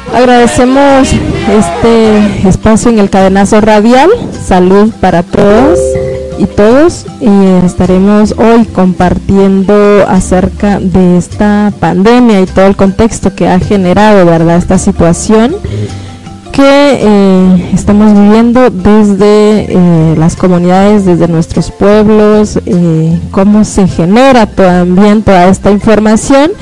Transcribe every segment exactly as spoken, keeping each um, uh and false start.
Agradecemos este espacio en el Cadenazo Radial. Salud para todas y todos, y estaremos hoy compartiendo acerca de esta pandemia y todo el contexto que ha generado, ¿verdad?, esta situación que eh, estamos viviendo desde eh, las comunidades, desde nuestros pueblos, eh, cómo se genera también toda esta información.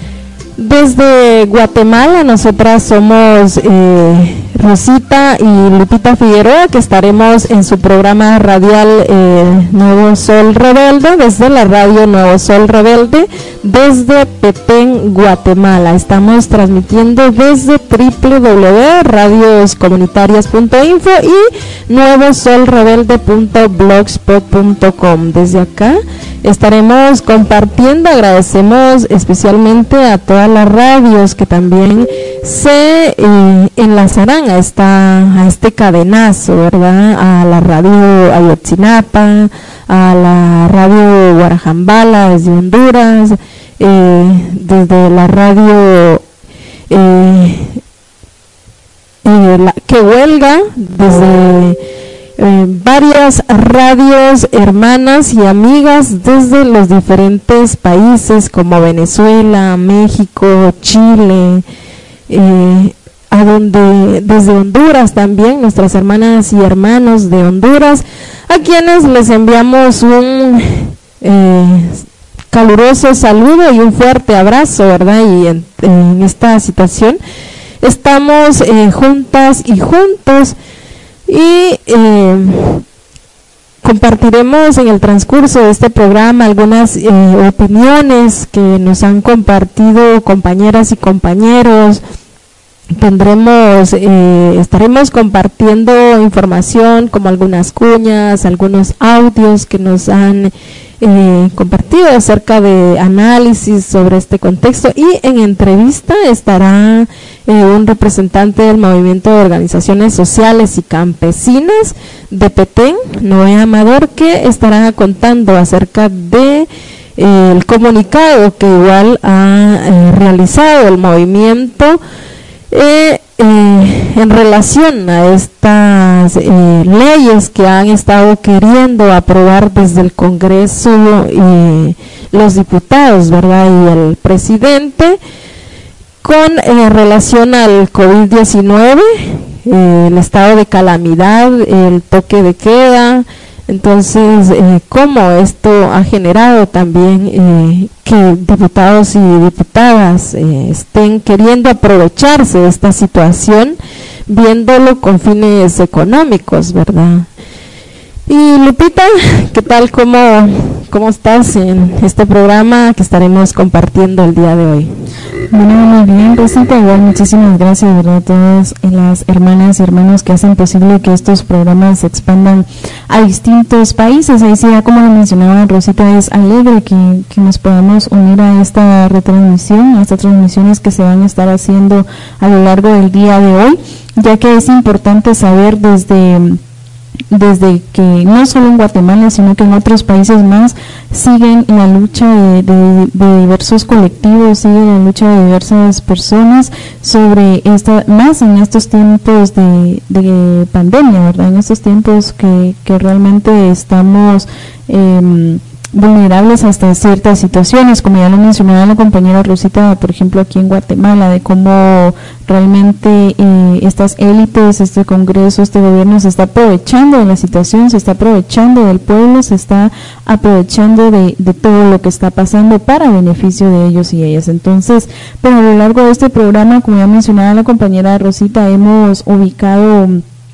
Desde Guatemala, nosotras somos eh, Rosita y Lupita Figueroa, que estaremos en su programa radial eh, Nuevo Sol Rebelde, desde la radio Nuevo Sol Rebelde, desde Petén, Guatemala. Estamos transmitiendo desde doble u doble u doble u punto radios comunitarias punto info y nuevo sol rebelde punto blogspot punto com. Desde acá estaremos compartiendo. Agradecemos especialmente a todas las radios que también se eh, enlazarán a esta a este cadenazo, ¿verdad? A la radio Ayotzinapa, a la radio Guarajambala desde Honduras, eh, desde la radio eh, eh, la, que huelga, desde Eh, varias radios hermanas y amigas desde los diferentes países como Venezuela, México, Chile, eh, a donde desde Honduras también, nuestras hermanas y hermanos de Honduras, a quienes les enviamos un eh, caluroso saludo y un fuerte abrazo, ¿verdad? Y en, en esta situación estamos eh, juntas y juntos. Y eh, compartiremos en el transcurso de este programa algunas eh, opiniones que nos han compartido compañeras y compañeros. Tendremos, eh, estaremos compartiendo información como algunas cuñas, algunos audios que nos han eh, compartido acerca de análisis sobre este contexto, y en entrevista estará eh, un representante del movimiento de organizaciones sociales y campesinas de Petén, Noé Amador, que estará contando acerca de eh, el comunicado que igual ha eh, realizado el movimiento Eh, eh, en relación a estas eh, leyes que han estado queriendo aprobar desde el Congreso y los diputados, ¿verdad?, y el presidente con eh, relación al COVID diecinueve, eh, el estado de calamidad, el toque de queda. Entonces, eh, cómo esto ha generado también eh, que diputados y diputadas eh, estén queriendo aprovecharse de esta situación, viéndolo con fines económicos, ¿verdad? Y Lupita, ¿qué tal? ¿Cómo, cómo estás en este programa que estaremos compartiendo el día de hoy? Bueno, muy bien, Rosita, igual muchísimas gracias, ¿verdad?, a todas las hermanas y hermanos que hacen posible que estos programas se expandan a distintos países. Ahí sí, ya como lo mencionaba Rosita, es alegre que, que nos podamos unir a esta retransmisión, a estas transmisiones que se van a estar haciendo a lo largo del día de hoy, ya que es importante saber desde... desde que no solo en Guatemala, sino que en otros países más siguen la lucha de, de, de diversos colectivos, sigue la lucha de diversas personas sobre esta, más en estos tiempos de, de pandemia, ¿verdad? En estos tiempos que, que realmente estamos eh, vulnerables hasta ciertas situaciones, como ya lo mencionaba la compañera Rosita, por ejemplo aquí en Guatemala, de cómo realmente eh, estas élites, este Congreso, este gobierno se está aprovechando de la situación, se está aprovechando del pueblo, se está aprovechando de, de todo lo que está pasando para beneficio de ellos y ellas. Entonces, pero a lo largo de este programa, como ya mencionaba la compañera Rosita, hemos ubicado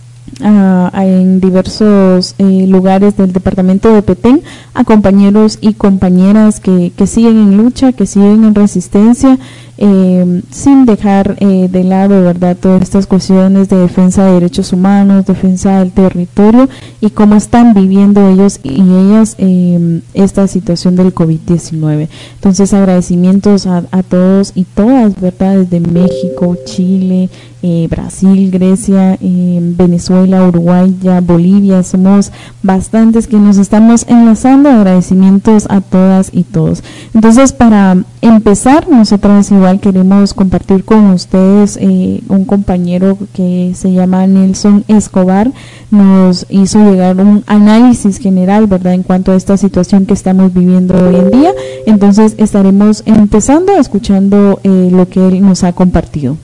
Uh, en diversos eh, lugares del departamento de Petén a compañeros y compañeras que, que siguen en lucha, que siguen en resistencia, eh, sin dejar eh, de lado, ¿verdad?, todas estas cuestiones de defensa de derechos humanos, defensa del territorio, y cómo están viviendo ellos y ellas eh, esta situación del COVID diecinueve. Entonces, agradecimientos a, a todos y todas, ¿verdad?, desde México, Chile, Eh, Brasil, Grecia, eh, Venezuela, Uruguay, ya Bolivia, somos bastantes que nos estamos enlazando. Agradecimientos a todas y todos. Entonces, para empezar, nosotros igual igual queremos compartir con ustedes eh, un compañero que se llama Nelson Escobar, nos hizo llegar un análisis general, ¿verdad?, en cuanto a esta situación que estamos viviendo hoy en día. Entonces estaremos empezando escuchando eh, lo que él nos ha compartido.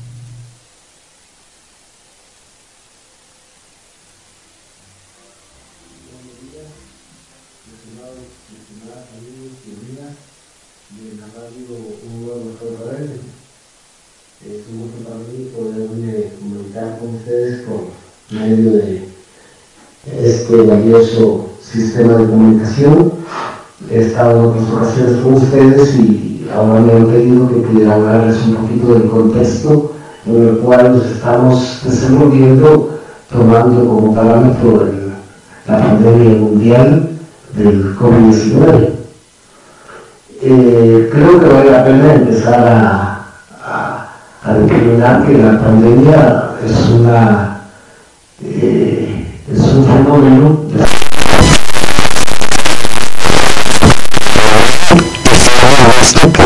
Medio de este valioso sistema de comunicación. He estado en otras ocasiones con ustedes y ahora me han pedido que pudiera hablarles un poquito del contexto en el cual nos estamos desenvolviendo, tomando como parámetro el, la pandemia mundial del COVID diecinueve. Eh, creo que vale la pena empezar a, a, a determinar que la pandemia es una Eh, es un fenómeno que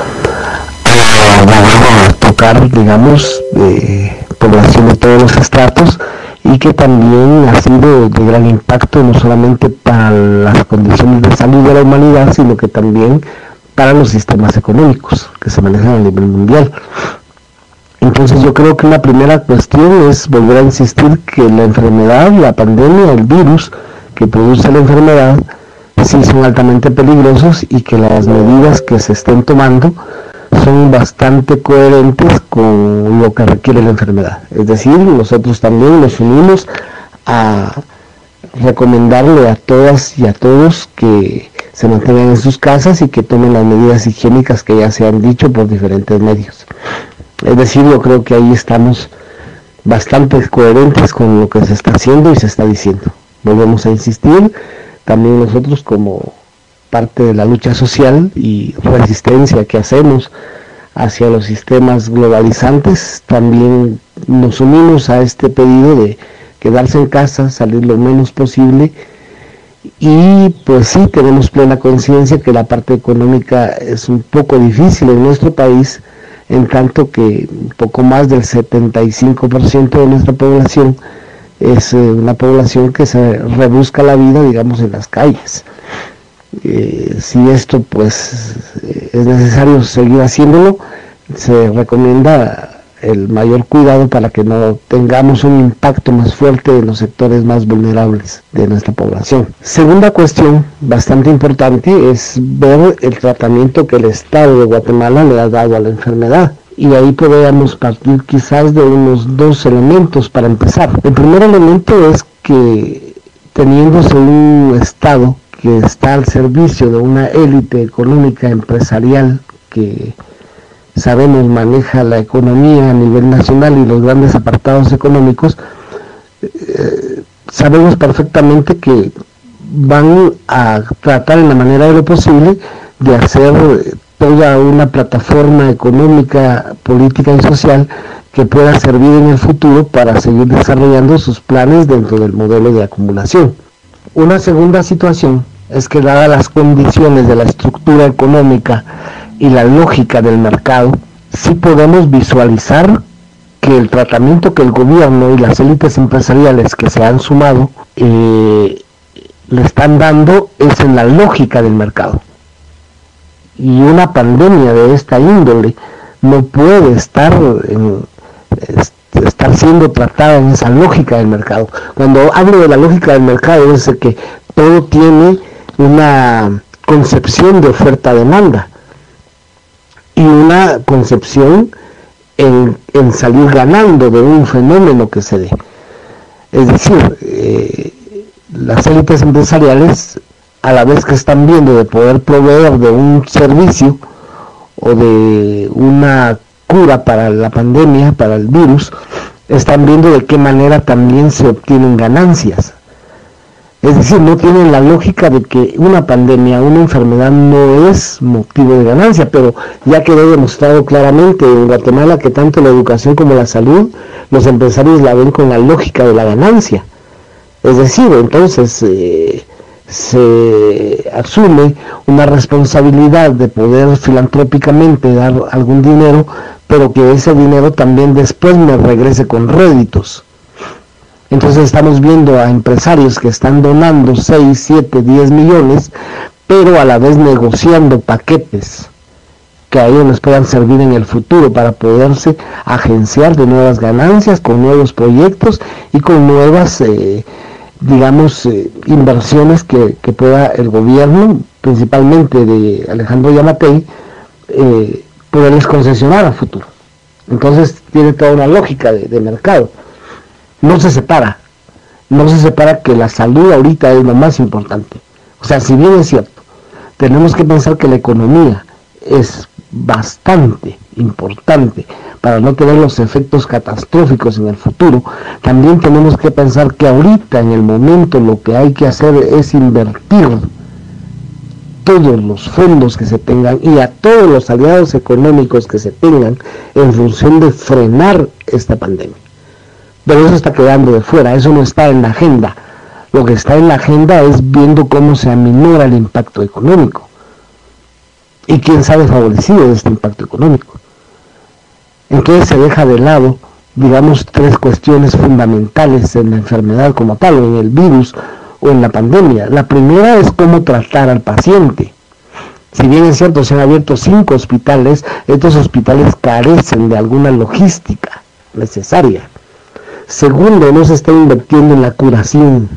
ha llegado a tocar, digamos, eh, población de todos los estratos, y que también ha sido de gran impacto no solamente para las condiciones de salud de la humanidad, sino que también para los sistemas económicos que se manejan a nivel mundial. Entonces yo creo que la primera cuestión es volver a insistir que la enfermedad, la pandemia, el virus que produce la enfermedad, sí son altamente peligrosos, y que las medidas que se estén tomando son bastante coherentes con lo que requiere la enfermedad. Es decir, nosotros también nos unimos a recomendarle a todas y a todos que se mantengan en sus casas y que tomen las medidas higiénicas que ya se han dicho por diferentes medios. Es decir, yo creo que ahí estamos bastante coherentes con lo que se está haciendo y se está diciendo. Volvemos a insistir, también nosotros como parte de la lucha social y resistencia que hacemos hacia los sistemas globalizantes, también nos unimos a este pedido de quedarse en casa, salir lo menos posible, y pues sí, tenemos plena conciencia que la parte económica es un poco difícil en nuestro país, en tanto que un poco más del setenta y cinco por ciento de nuestra población es eh, una población que se rebusca la vida, digamos, en las calles. Eh, si esto pues es necesario seguir haciéndolo, se recomienda el mayor cuidado para que no tengamos un impacto más fuerte en los sectores más vulnerables de nuestra población. Segunda cuestión bastante importante es ver el tratamiento que el Estado de Guatemala le ha dado a la enfermedad, y ahí podríamos partir quizás de unos dos elementos para empezar. El primer elemento es que, teniéndose un Estado que está al servicio de una élite económica empresarial que sabemos maneja la economía a nivel nacional y los grandes apartados económicos, eh, sabemos perfectamente que van a tratar en la manera de lo posible de hacer toda una plataforma económica, política y social que pueda servir en el futuro para seguir desarrollando sus planes dentro del modelo de acumulación. Una segunda situación es que, dadas las condiciones de la estructura económica y la lógica del mercado, sí podemos visualizar que el tratamiento que el gobierno y las élites empresariales que se han sumado eh, le están dando es en la lógica del mercado. Y una pandemia de esta índole no puede estar, en, estar siendo tratada en esa lógica del mercado. Cuando hablo de la lógica del mercado, es que todo tiene una concepción de oferta-demanda y una concepción en, en salir ganando de un fenómeno que se dé. Es decir, eh, las élites empresariales, a la vez que están viendo de poder proveer de un servicio o de una cura para la pandemia, para el virus, están viendo de qué manera también se obtienen ganancias. Es decir, no tienen la lógica de que una pandemia, una enfermedad no es motivo de ganancia, pero ya quedó demostrado claramente en Guatemala que tanto la educación como la salud, los empresarios la ven con la lógica de la ganancia. Es decir, entonces, eh, se asume una responsabilidad de poder filantrópicamente dar algún dinero, pero que ese dinero también después me regrese con réditos. Entonces estamos viendo a empresarios que están donando seis, siete, diez millones, pero a la vez negociando paquetes que a ellos les puedan servir en el futuro para poderse agenciar de nuevas ganancias, con nuevos proyectos y con nuevas, eh, digamos, eh, inversiones que, que pueda el gobierno, principalmente de Alejandro Yamatei, eh, poderles concesionar a futuro. Entonces tiene toda una lógica de, de mercado. No se separa, no se separa que la salud ahorita es lo más importante. O sea, si bien es cierto, tenemos que pensar que la economía es bastante importante para no tener los efectos catastróficos en el futuro, también tenemos que pensar que ahorita en el momento lo que hay que hacer es invertir todos los fondos que se tengan y a todos los aliados económicos que se tengan en función de frenar esta pandemia. Pero eso está quedando de fuera, eso no está en la agenda. Lo que está en la agenda es viendo cómo se aminora el impacto económico y quién sale favorecido de este impacto económico. Entonces se deja de lado, digamos, tres cuestiones fundamentales en la enfermedad como tal, o en el virus o en la pandemia. La primera es cómo tratar al paciente. Si bien es cierto, se han abierto cinco hospitales, estos hospitales carecen de alguna logística necesaria. Segundo, no se está invirtiendo en la curación,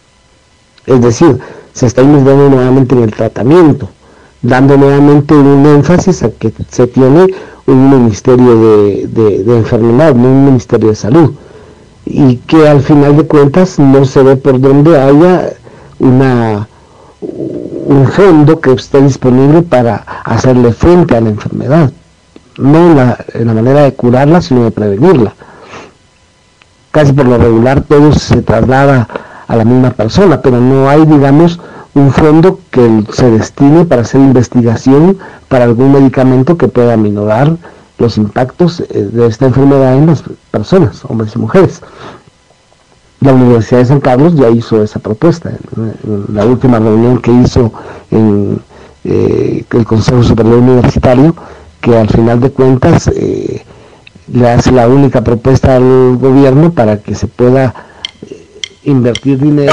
es decir, se está invirtiendo nuevamente en el tratamiento, dando nuevamente un énfasis a que se tiene un ministerio de, de, de enfermedad, no un ministerio de salud, y que al final de cuentas no se ve por dónde haya una, un fondo que esté disponible para hacerle frente a la enfermedad, no en la, en la manera de curarla, sino de prevenirla. Casi por lo regular todo se traslada a la misma persona, pero no hay, digamos, un fondo que se destine para hacer investigación para algún medicamento que pueda aminorar los impactos de esta enfermedad en las personas, hombres y mujeres. La Universidad de San Carlos ya hizo esa propuesta en la última reunión que hizo en eh, el Consejo Superior Universitario, que al final de cuentas eh, le hace la única propuesta al gobierno para que se pueda eh, invertir dinero.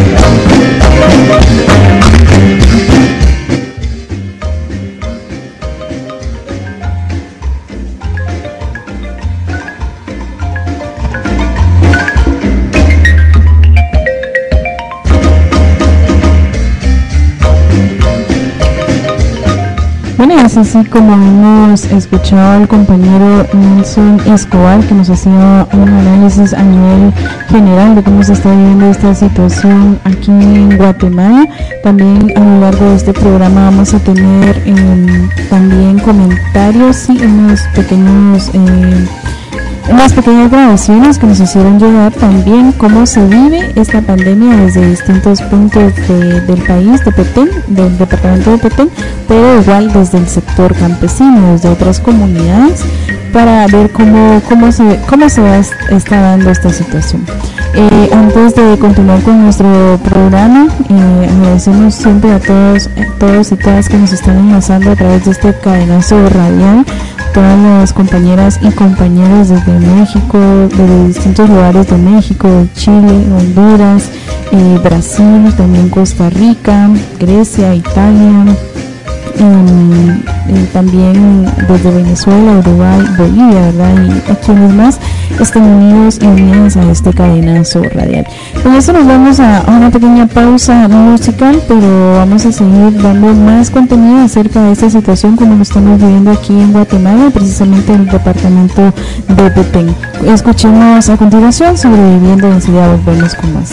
Bueno, es así como hemos escuchado al compañero Nelson Escobar, que nos hacía un análisis a nivel general de cómo se está viviendo esta situación aquí en Guatemala. También a lo largo de este programa vamos a tener eh, también comentarios y unos pequeños eh, unas pequeñas grabaciones que nos hicieron llegar también cómo se vive esta pandemia desde distintos puntos de, del país, de Petén, del departamento de Petén, pero igual desde el sector campesino, desde otras comunidades, para ver cómo, cómo, se, cómo se va, está dando esta situación. Eh, antes de continuar con nuestro programa, eh, agradecemos siempre a todos, a todos y todas que nos están enlazando a través de este cadenazo radial, todas las compañeras y compañeros desde México, desde distintos lugares de México, de Chile, Honduras, eh, Brasil, también Costa Rica, Grecia, Italia, eh, eh, también desde Venezuela, Uruguay, Bolivia, ¿verdad? Y a quienes más estén unidos y unidas a este cadenazo radial. Con esto nos vamos a, a una pequeña pausa musical, pero vamos a seguir dando más contenido acerca de esta situación como lo estamos viviendo aquí en Guatemala, precisamente en el departamento de Petén. Escuchemos a continuación Sobreviviendo, enseguida volvemos con más.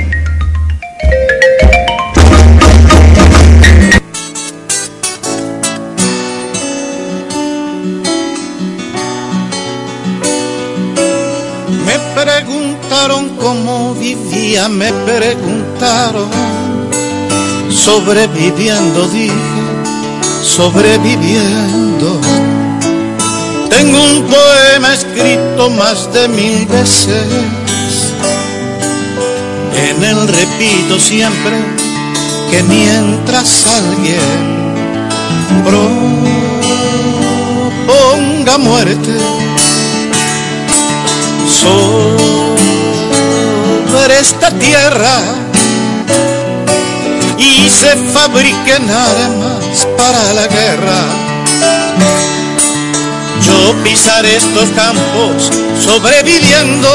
Cómo vivía, me preguntaron, sobreviviendo, dije, sobreviviendo. Tengo un poema escrito más de mil veces, en él repito siempre que mientras alguien proponga muerte sobre esta tierra y se fabriquen armas para la guerra, yo pisaré estos campos sobreviviendo,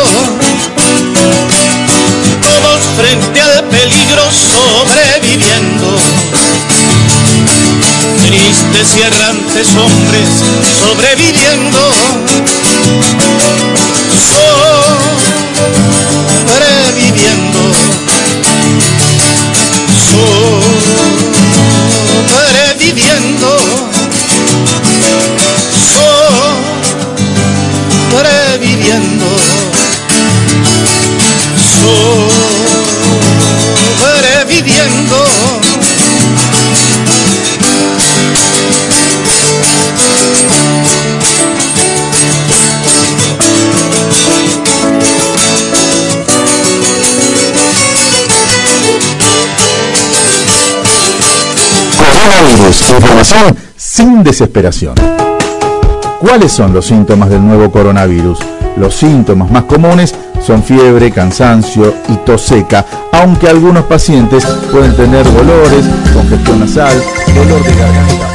todos frente al peligro sobreviviendo. Tristes y errantes hombres sobreviviendo, sobreviviendo, sobreviviendo, sobreviviendo, sobreviviendo. Coronavirus, información sin desesperación. ¿Cuáles son los síntomas del nuevo coronavirus? Los síntomas más comunes son fiebre, cansancio y tos seca, aunque algunos pacientes pueden tener dolores, congestión nasal, dolor de garganta.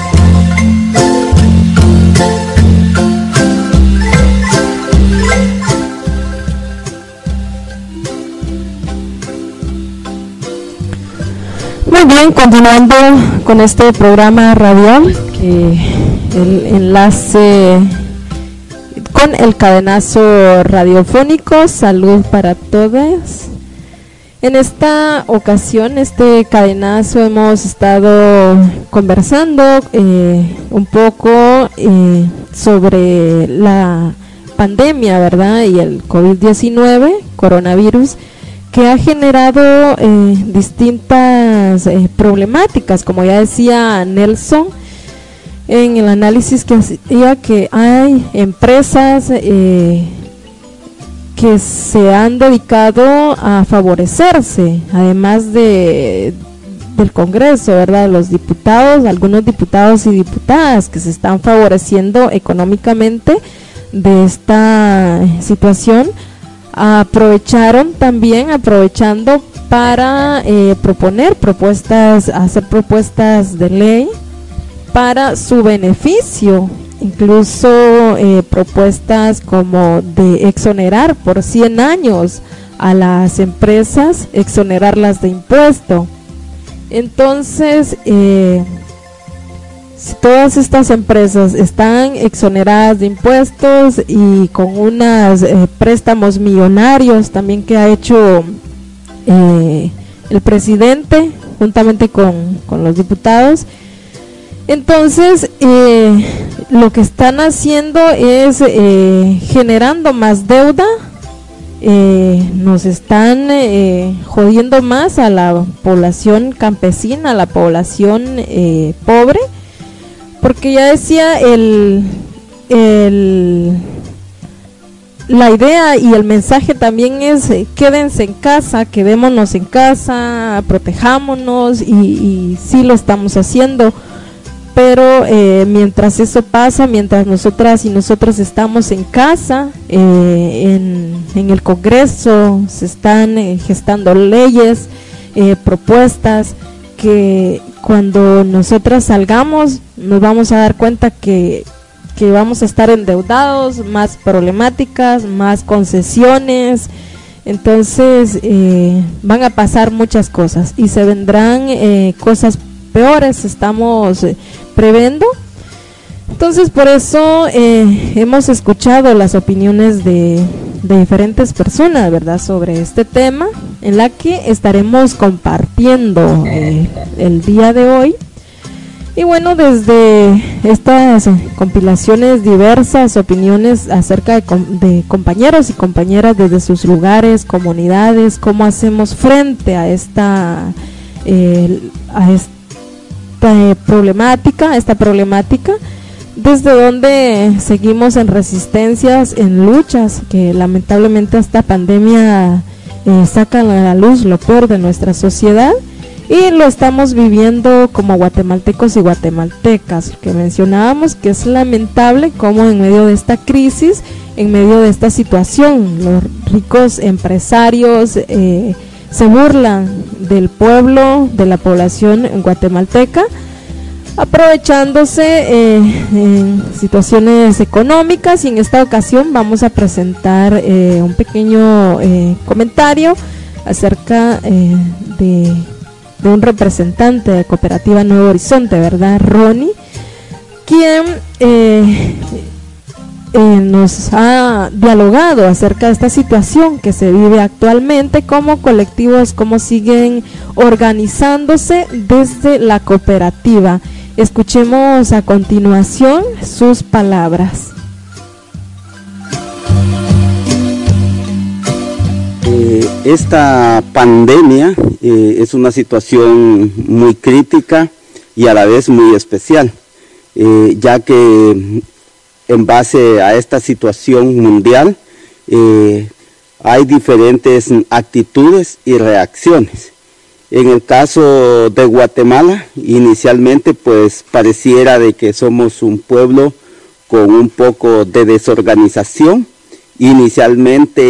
Muy bien, continuando con este programa radial, que el enlace con el cadenazo radiofónico Salud para Todas. En esta ocasión, este cadenazo, hemos estado conversando eh, un poco eh, sobre la pandemia, ¿verdad? Y el COVID diecinueve, coronavirus, que ha generado eh, distintas eh, problemáticas, como ya decía Nelson en el análisis que hacía, que hay empresas eh, que se han dedicado a favorecerse, además de del Congreso, ¿verdad? Los diputados, algunos diputados y diputadas que se están favoreciendo económicamente de esta situación, aprovecharon también, aprovechando para eh, proponer propuestas, hacer propuestas de ley para su beneficio, incluso eh, propuestas como de exonerar por cien años a las empresas, exonerarlas de impuesto. Entonces, eh, si todas estas empresas están exoneradas de impuestos y con unos eh, préstamos millonarios también que ha hecho eh, el presidente juntamente con, con los diputados, entonces eh, lo que están haciendo es eh, generando más deuda, eh, nos están eh, jodiendo más a la población campesina, a la población eh, pobre, porque ya decía el, el la idea y el mensaje también es eh, quédense en casa, quedémonos en casa, protejámonos, y, y sí lo estamos haciendo, pero eh, mientras eso pasa, mientras nosotras y nosotros estamos en casa, eh, en, en el Congreso se están eh, gestando leyes, eh, propuestas que cuando nosotras salgamos nos vamos a dar cuenta que, que vamos a estar endeudados, más problemáticas, más concesiones. Entonces eh, van a pasar muchas cosas y se vendrán eh, cosas peores, estamos eh, previendo. Entonces por eso eh, hemos escuchado las opiniones de, de diferentes personas, ¿verdad?, sobre este tema, en la que estaremos compartiendo eh, el día de hoy. Y bueno, desde estas compilaciones, diversas opiniones acerca de, com de compañeros y compañeras desde sus lugares, comunidades, cómo hacemos frente a esta eh, a esta problemática, esta problemática, desde donde seguimos en resistencias, en luchas, que lamentablemente esta pandemia eh, saca a la luz lo peor de nuestra sociedad, y lo estamos viviendo como guatemaltecos y guatemaltecas, que mencionábamos que es lamentable cómo en medio de esta crisis, en medio de esta situación, los ricos empresarios eh, se burlan del pueblo, de la población guatemalteca, aprovechándose eh, en situaciones económicas, y en esta ocasión vamos a presentar eh, un pequeño eh, comentario acerca eh, de, de un representante de Cooperativa Nuevo Horizonte, ¿verdad, Ronnie? Quien eh, eh, nos ha dialogado acerca de esta situación que se vive actualmente, cómo colectivos, cómo siguen organizándose desde la cooperativa. Escuchemos a continuación sus palabras. Eh, esta pandemia eh, es una situación muy crítica y a la vez muy especial, eh, ya que en base a esta situación mundial eh, hay diferentes actitudes y reacciones. En el caso de Guatemala, inicialmente pues pareciera de que somos un pueblo con un poco de desorganización. Inicialmente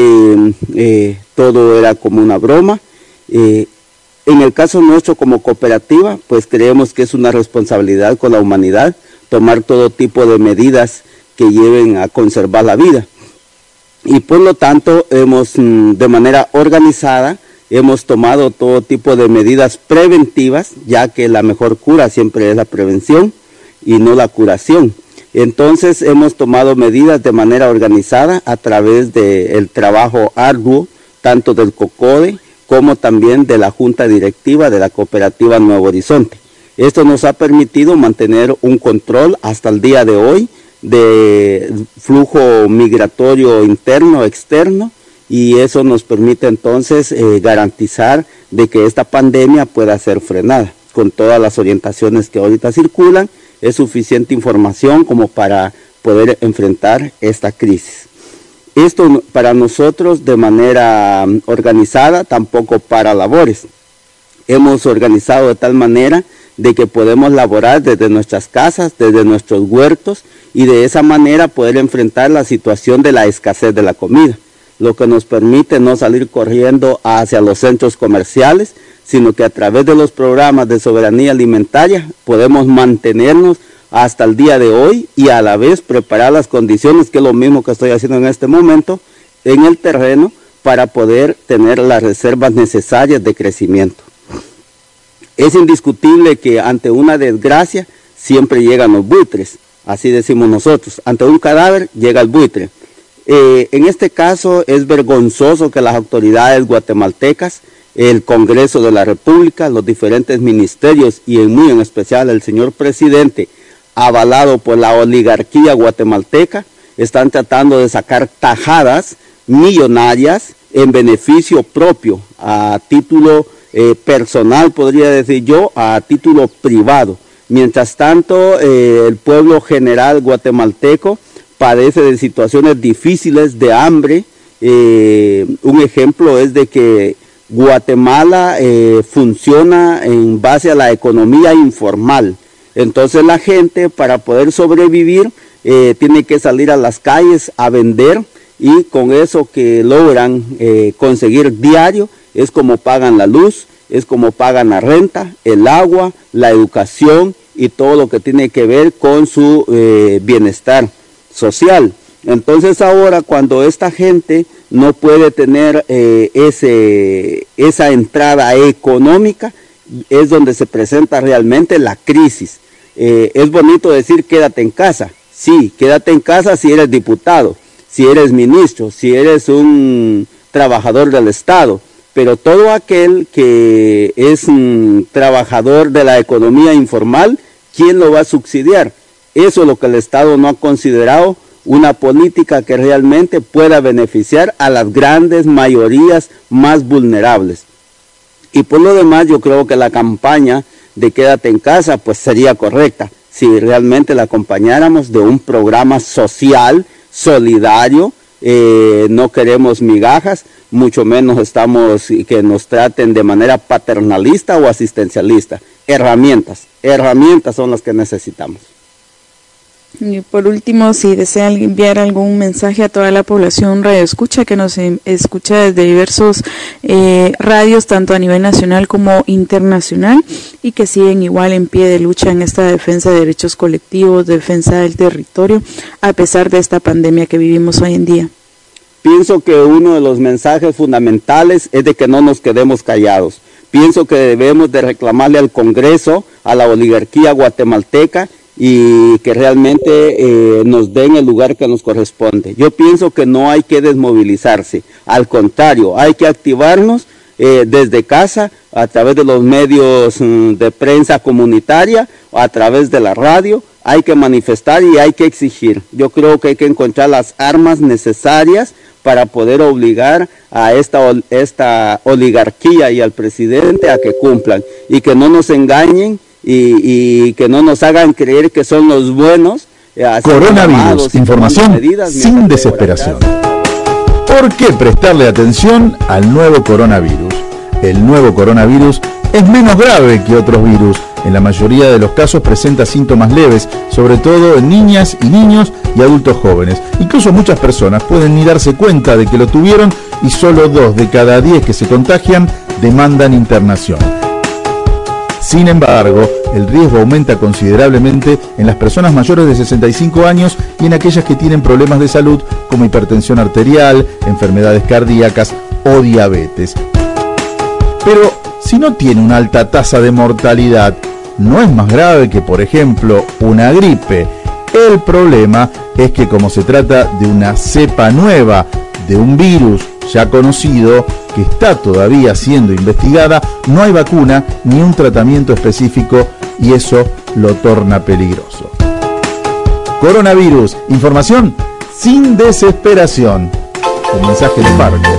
eh, todo era como una broma. Eh, en el caso nuestro como cooperativa, pues creemos que es una responsabilidad con la humanidad tomar todo tipo de medidas que lleven a conservar la vida. Y por lo tanto hemos de manera organizada hemos tomado todo tipo de medidas preventivas, ya que la mejor cura siempre es la prevención y no la curación. Entonces hemos tomado medidas de manera organizada a través del trabajo arduo, tanto del COCODE como también de la Junta Directiva de la Cooperativa Nuevo Horizonte. Esto nos ha permitido mantener un control hasta el día de hoy de flujo migratorio interno, externo, y eso nos permite entonces eh, garantizar de que esta pandemia pueda ser frenada. Con todas las orientaciones que ahorita circulan, es suficiente información como para poder enfrentar esta crisis. Esto para nosotros de manera organizada, tampoco para labores. Hemos organizado de tal manera de que podemos laborar desde nuestras casas, desde nuestros huertos, y de esa manera poder enfrentar la situación de la escasez de la comida, lo que nos permite no salir corriendo hacia los centros comerciales, sino que a través de los programas de soberanía alimentaria podemos mantenernos hasta el día de hoy y a la vez preparar las condiciones, que es lo mismo que estoy haciendo en este momento, en el terreno para poder tener las reservas necesarias de crecimiento. Es indiscutible que ante una desgracia siempre llegan los buitres, así decimos nosotros, ante un cadáver llega el buitre. Eh, en este caso es vergonzoso que las autoridades guatemaltecas, el Congreso de la República, los diferentes ministerios y en muy en especial el señor presidente, avalado por la oligarquía guatemalteca, están tratando de sacar tajadas millonarias en beneficio propio, a título eh, personal, podría decir yo, a título privado. Mientras tanto, eh, el pueblo general guatemalteco padece de situaciones difíciles de hambre. Eh, un ejemplo es de que Guatemala eh, funciona en base a la economía informal. Entonces la gente, para poder sobrevivir, eh, tiene que salir a las calles a vender, y con eso que logran eh, conseguir diario es como pagan la luz, es como pagan la renta, el agua, la educación y todo lo que tiene que ver con su eh, bienestar social. Entonces ahora, cuando esta gente no puede tener eh, ese, esa entrada económica, es donde se presenta realmente la crisis. Eh, es bonito decir quédate en casa. Sí, quédate en casa si eres diputado, si eres ministro, si eres un trabajador del Estado, pero todo aquel que es un trabajador de la economía informal, ¿quién lo va a subsidiar? Eso es lo que el Estado no ha considerado, una política que realmente pueda beneficiar a las grandes mayorías más vulnerables. Y por lo demás, yo creo que la campaña de quédate en casa pues sería correcta si realmente la acompañáramos de un programa social, solidario, eh, no queremos migajas, mucho menos estamos que nos traten de manera paternalista o asistencialista. Herramientas, herramientas son las que necesitamos. Y por último, si desea enviar algún mensaje a toda la población radioescucha que nos escucha desde diversos eh, radios, tanto a nivel nacional como internacional, y que siguen igual en pie de lucha en esta defensa de derechos colectivos, defensa del territorio, a pesar de esta pandemia que vivimos hoy en día. Pienso que uno de los mensajes fundamentales es de que no nos quedemos callados. Pienso que debemos de reclamarle al Congreso, a la oligarquía guatemalteca, y que realmente eh, nos den el lugar que nos corresponde. Yo pienso que no hay que desmovilizarse, al contrario, hay que activarnos eh, desde casa, a través de los medios mm, de prensa comunitaria, a través de la radio, hay que manifestar y hay que exigir. Yo creo que hay que encontrar las armas necesarias para poder obligar a esta, esta oligarquía y al presidente a que cumplan y que no nos engañen, Y, y que no nos hagan creer que son los buenos. Eh, Coronavirus, información sin desesperación. ¿Por qué prestarle atención al nuevo coronavirus? El nuevo coronavirus es menos grave que otros virus. En la mayoría de los casos presenta síntomas leves, sobre todo en niñas y niños y adultos jóvenes. Incluso muchas personas pueden ni darse cuenta de que lo tuvieron y solo dos de cada diez que se contagian demandan internación. Sin embargo, el riesgo aumenta considerablemente en las personas mayores de sesenta y cinco años y en aquellas que tienen problemas de salud como hipertensión arterial, enfermedades cardíacas o diabetes. Pero si no tiene una alta tasa de mortalidad, ¿no es más grave que, por ejemplo, una gripe? El problema es que como se trata de una cepa nueva de un virus ya conocido, que está todavía siendo investigada, no hay vacuna ni un tratamiento específico y eso lo torna peligroso. Coronavirus, información sin desesperación. Un mensaje de Farco.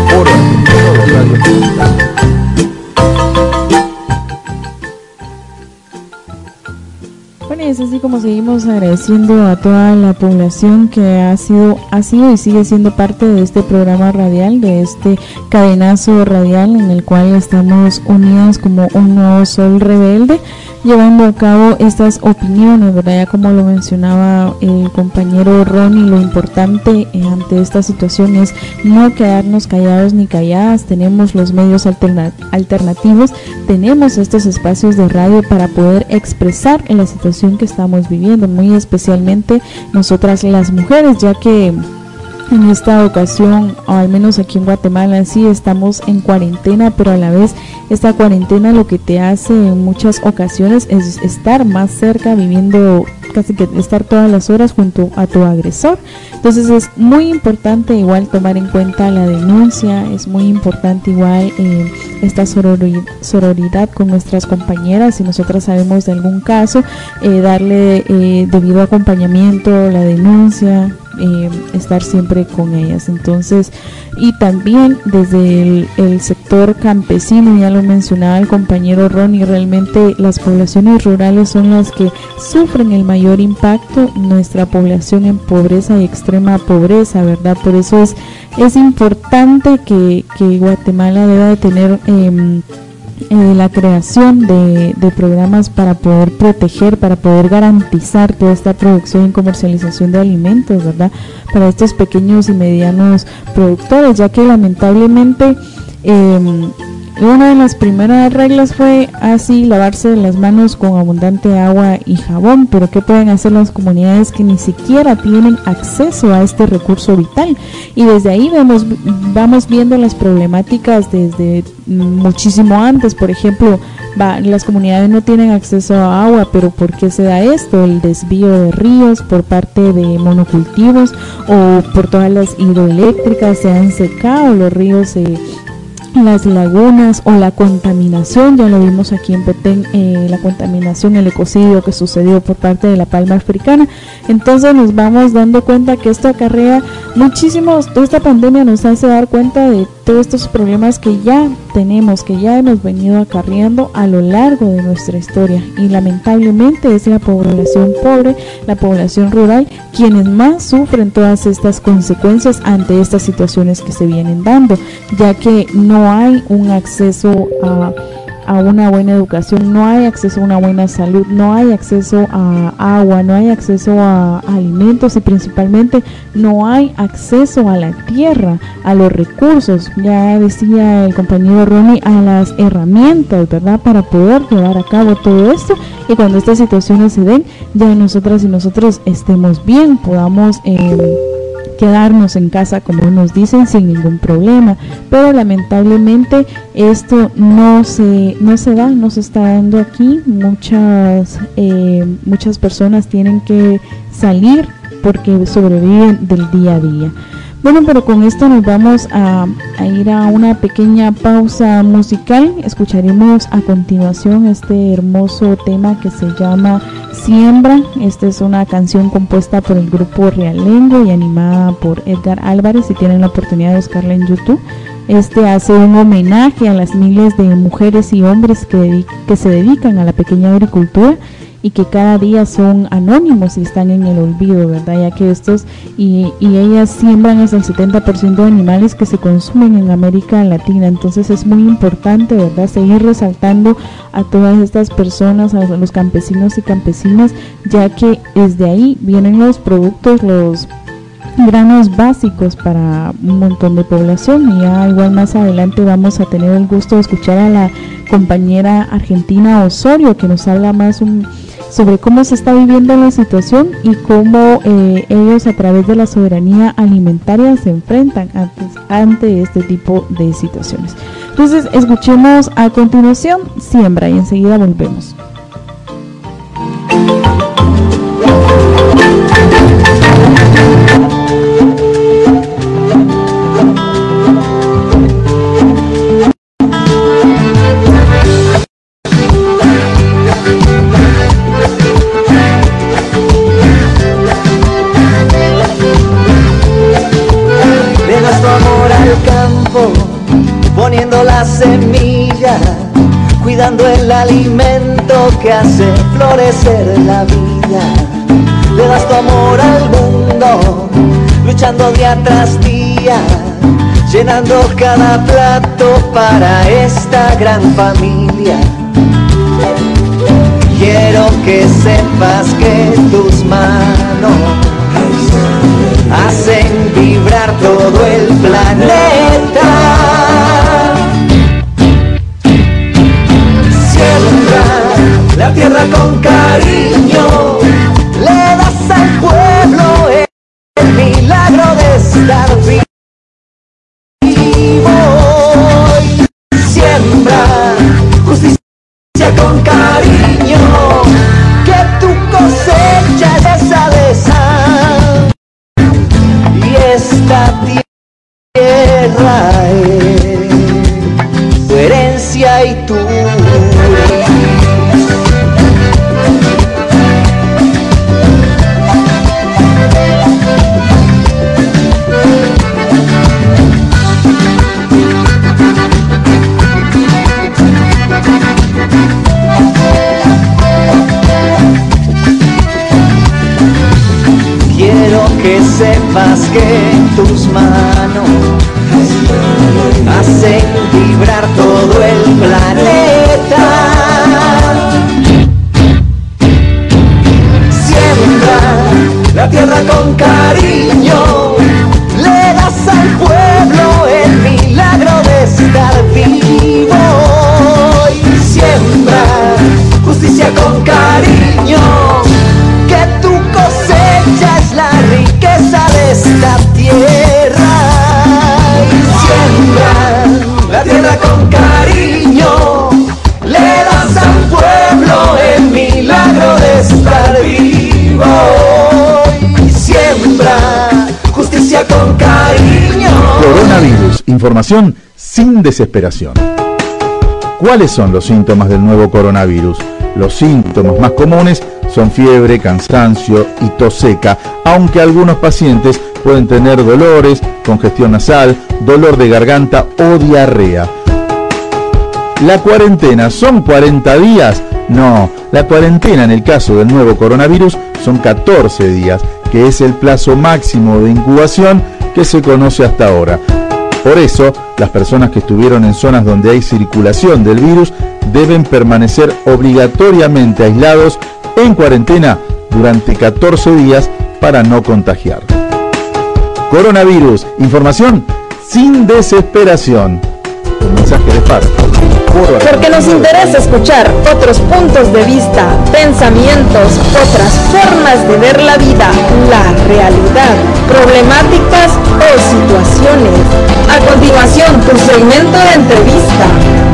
Bueno, y es así como seguimos agradeciendo a toda la población que ha sido, ha sido y sigue siendo parte de este programa radial, de este cadenazo radial en el cual estamos unidas como un nuevo sol rebelde, llevando a cabo estas opiniones, ¿verdad? Ya como lo mencionaba el compañero Ronnie, lo importante eh, ante esta situación es no quedarnos callados ni calladas. Tenemos los medios alterna- alternativos, tenemos estos espacios de radio para poder expresar en la situación que estamos viviendo, muy especialmente nosotras las mujeres, ya que en esta ocasión, o al menos aquí en Guatemala, sí estamos en cuarentena, pero a la vez esta cuarentena lo que te hace en muchas ocasiones es estar más cerca, viviendo casi que estar todas las horas junto a tu agresor. Entonces es muy importante igual tomar en cuenta la denuncia, es muy importante igual eh, esta sororidad, sororidad con nuestras compañeras. Si nosotras sabemos de algún caso, eh, darle eh, debido acompañamiento, la denuncia, Eh, estar siempre con ellas. Entonces, y también desde el, el sector campesino, ya lo mencionaba el compañero Ronnie, realmente las poblaciones rurales son las que sufren el mayor impacto, nuestra población en pobreza y extrema pobreza, ¿verdad? Por eso es, es importante que, que Guatemala deba de tener eh, Eh, la creación de, de programas para poder proteger, para poder garantizar toda esta producción y comercialización de alimentos, ¿verdad? Para estos pequeños y medianos productores, ya que lamentablemente eh, una de las primeras reglas fue así lavarse las manos con abundante agua y jabón, pero ¿qué pueden hacer las comunidades que ni siquiera tienen acceso a este recurso vital? Y desde ahí vemos, vamos viendo las problemáticas desde muchísimo antes. Por ejemplo, va, las comunidades no tienen acceso a agua, pero ¿por qué se da esto? El desvío de ríos por parte de monocultivos o por todas las hidroeléctricas se han secado los ríos, eh, las lagunas, o la contaminación, ya lo vimos aquí en Petén, eh, la contaminación, el ecocidio que sucedió por parte de la palma africana. Entonces nos vamos dando cuenta que esto acarrea muchísimos, toda esta pandemia nos hace dar cuenta de todos estos problemas que ya tenemos, que ya hemos venido acarreando a lo largo de nuestra historia, y lamentablemente es la población pobre, la población rural, quienes más sufren todas estas consecuencias ante estas situaciones que se vienen dando, ya que no hay un acceso a a una buena educación, no hay acceso a una buena salud, no hay acceso a agua, no hay acceso a, a alimentos, y principalmente no hay acceso a la tierra, a los recursos, ya decía el compañero Ronnie, a las herramientas, ¿verdad?, para poder llevar a cabo todo esto, y cuando estas situaciones se den, ya nosotras y nosotros estemos bien, podamos eh, quedarnos en casa, como nos dicen, sin ningún problema. Pero lamentablemente esto no se no se da, no se está dando aquí. Muchas eh, muchas personas tienen que salir porque sobreviven del día a día. Bueno, pero con esto nos vamos a, a ir a una pequeña pausa musical. Escucharemos a continuación este hermoso tema que se llama Siembra. Esta es una canción compuesta por el grupo Realengo y animada por Edgar Álvarez. Si tienen la oportunidad de buscarla en YouTube, este hace un homenaje a las miles de mujeres y hombres que, que se dedican a la pequeña agricultura y que cada día son anónimos y están en el olvido, ¿verdad? Ya que estos y, y ellas siembran hasta el setenta por ciento de animales que se consumen en América Latina. Entonces es muy importante, ¿verdad?, seguir resaltando a todas estas personas, a los campesinos y campesinas, ya que desde ahí vienen los productos, los granos básicos para un montón de población. Y ya igual más adelante vamos a tener el gusto de escuchar a la compañera argentina Osorio, que nos habla más un sobre cómo se está viviendo la situación y cómo eh, ellos a través de la soberanía alimentaria se enfrentan antes, ante este tipo de situaciones. Entonces escuchemos a continuación Siembra y enseguida volvemos. Poniendo la semilla, cuidando el alimento que hace florecer la vida. Le das tu amor al mundo, luchando día tras día, llenando cada plato para esta gran familia. Quiero que sepas que tus manos hacen vibrar todo el planeta. Siembra la tierra con cariño, le das al pueblo el milagro de estar vivo. Siembra justicia con cariño, que tu cosecha es esa de sal. Y esta tierra es tu herencia y tu que sepas que tus manos hacen vibrar todo el planeta. Siembra la tierra con cariño, le das al pueblo el milagro de estar vivo. Y siembra justicia con cariño, que tu cosecha es la riqueza de esta tierra. Y siembra la tierra con cariño, le das al pueblo el milagro de estar vivo. Y siembra justicia con cariño. Coronavirus, información sin desesperación. ¿Cuáles son los síntomas del nuevo coronavirus? Los síntomas más comunes son fiebre, cansancio y tos seca, aunque algunos pacientes pueden tener dolores, congestión nasal, dolor de garganta o diarrea. ¿La cuarentena son cuarenta días? No, la cuarentena en el caso del nuevo coronavirus son catorce días, que es el plazo máximo de incubación que se conoce hasta ahora. Por eso, las personas que estuvieron en zonas donde hay circulación del virus deben permanecer obligatoriamente aislados en cuarentena durante catorce días para no contagiar. Coronavirus, información sin desesperación. Un mensaje de F A R. Porque nos interesa escuchar otros puntos de vista, pensamientos, otras formas de ver la vida, la realidad, problemáticas o situaciones. A continuación, tu segmento de entrevista.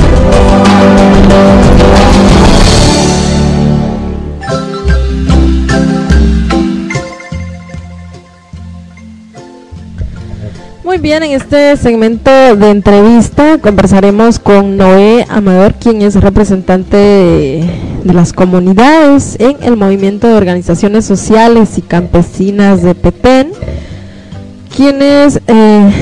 Muy bien, en este segmento de entrevista conversaremos con Noé Amador, quien es representante de, de las comunidades en el movimiento de organizaciones sociales y campesinas de Petén, quienes eh,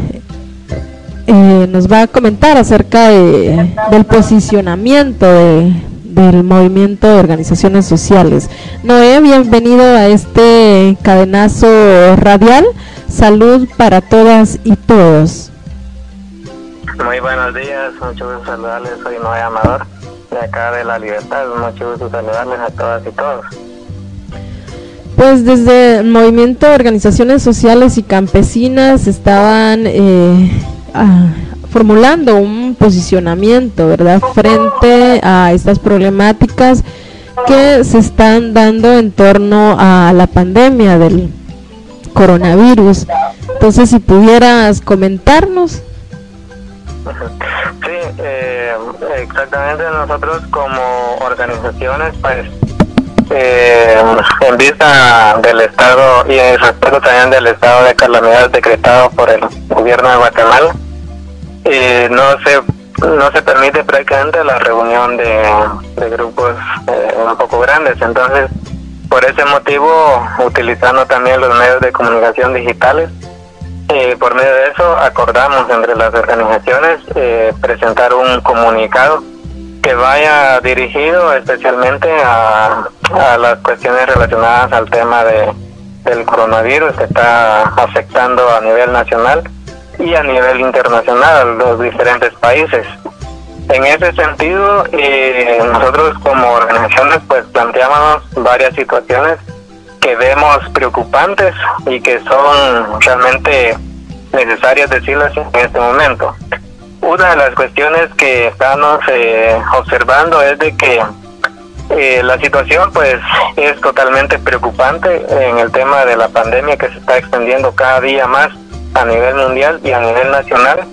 eh, nos va a comentar acerca de, del posicionamiento de, del movimiento de organizaciones sociales. Noé, bienvenido a este cadenazo radial. Salud para todas y todos. Muy buenos días, mucho gusto saludarles, soy Noé Amador, de acá de La Libertad, mucho gusto saludarles a todas y todos. Pues desde el movimiento de organizaciones sociales y campesinas estaban eh, ah, formulando un posicionamiento, ¿verdad?, frente a estas problemáticas que se están dando en torno a la pandemia del coronavirus. Entonces, si pudieras comentarnos. Sí, eh, exactamente, nosotros como organizaciones, pues, eh, en vista del estado y en respecto también del estado de calamidad decretado por el gobierno de Guatemala, eh, no se no se permite prácticamente la reunión de, de grupos eh, un poco grandes. Entonces, por ese motivo, utilizando también los medios de comunicación digitales, eh, por medio de eso acordamos entre las organizaciones eh, presentar un comunicado que vaya dirigido especialmente a, a las cuestiones relacionadas al tema de, del coronavirus que está afectando a nivel nacional y a nivel internacional a los diferentes países. En ese sentido, eh, nosotros como organizaciones pues planteamos varias situaciones que vemos preocupantes y que son realmente necesarias decirlas en este momento. Una de las cuestiones que estamos eh, observando es de que eh, la situación pues es totalmente preocupante en el tema de la pandemia que se está extendiendo cada día más a nivel mundial y a nivel nacional.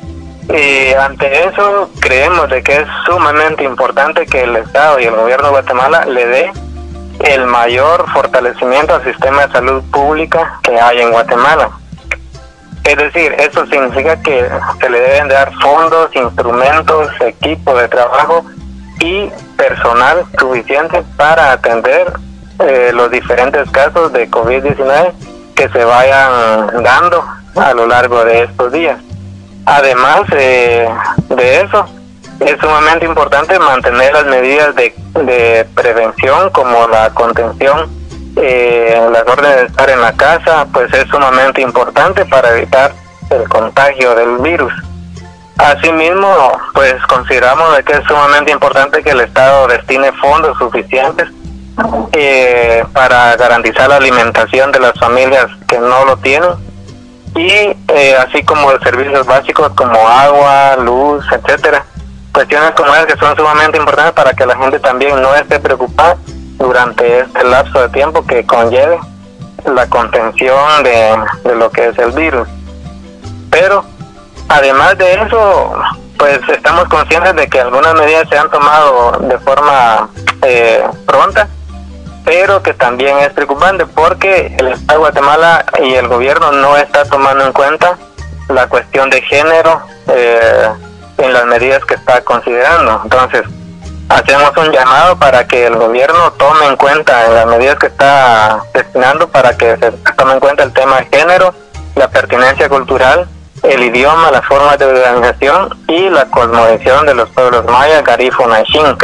Y ante eso creemos de que es sumamente importante que el Estado y el gobierno de Guatemala le dé el mayor fortalecimiento al sistema de salud pública que hay en Guatemala. Es decir, eso significa que se le deben dar fondos, instrumentos, equipo de trabajo y personal suficiente para atender eh, los diferentes casos de COVID diecinueve que se vayan dando a lo largo de estos días. Además eh, de eso, es sumamente importante mantener las medidas de, de prevención como la contención, eh, las órdenes de estar en la casa, pues es sumamente importante para evitar el contagio del virus. Asimismo, pues consideramos de que es sumamente importante que el Estado destine fondos suficientes eh, para garantizar la alimentación de las familias que no lo tienen, y eh, así como de servicios básicos como agua, luz, etcétera. Cuestiones como esas que son sumamente importantes para que la gente también no esté preocupada durante este lapso de tiempo que conlleve la contención de, de lo que es el virus. Pero además de eso, pues estamos conscientes de que algunas medidas se han tomado de forma eh, pronta, pero que también es preocupante porque el Estado de Guatemala y el gobierno no está tomando en cuenta la cuestión de género eh, en las medidas que está considerando. Entonces, hacemos un llamado para que el gobierno tome en cuenta en las medidas que está destinando, para que se tome en cuenta el tema de género, la pertinencia cultural, el idioma, las formas de organización y la cosmovisión de los pueblos mayas, garífuna y xinca.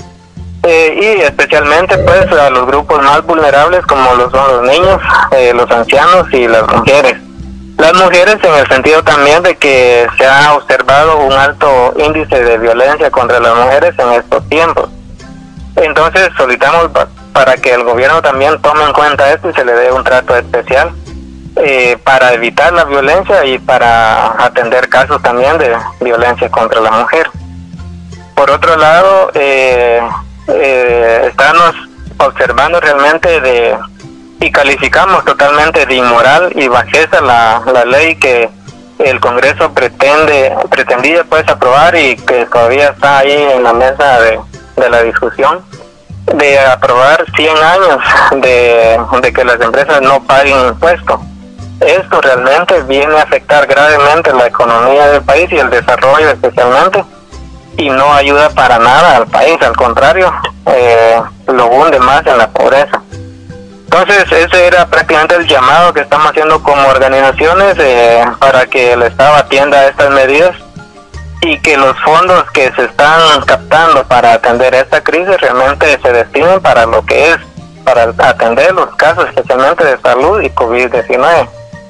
Eh, y especialmente pues a los grupos más vulnerables, como lo son los niños, eh, los ancianos y las mujeres. Las mujeres en el sentido también de que se ha observado un alto índice de violencia contra las mujeres en estos tiempos. Entonces solicitamos para que el gobierno también tome en cuenta esto y se le dé un trato especial eh, para evitar la violencia y para atender casos también de violencia contra la mujer. Por otro lado, eh, eh, estamos observando realmente de y calificamos totalmente de inmoral y bajeza la, la ley que el Congreso pretende pretendía pues aprobar y que todavía está ahí en la mesa de, de la discusión, de aprobar cien años de, de que las empresas no paguen impuestos. Esto realmente viene a afectar gravemente la economía del país y el desarrollo especialmente, y no ayuda para nada al país, al contrario, eh, lo hunde más en la pobreza. Entonces ese era prácticamente el llamado que estamos haciendo como organizaciones eh, para que el Estado atienda estas medidas y que los fondos que se están captando para atender esta crisis realmente se destinen para lo que es, para atender los casos especialmente de salud y COVID diecinueve.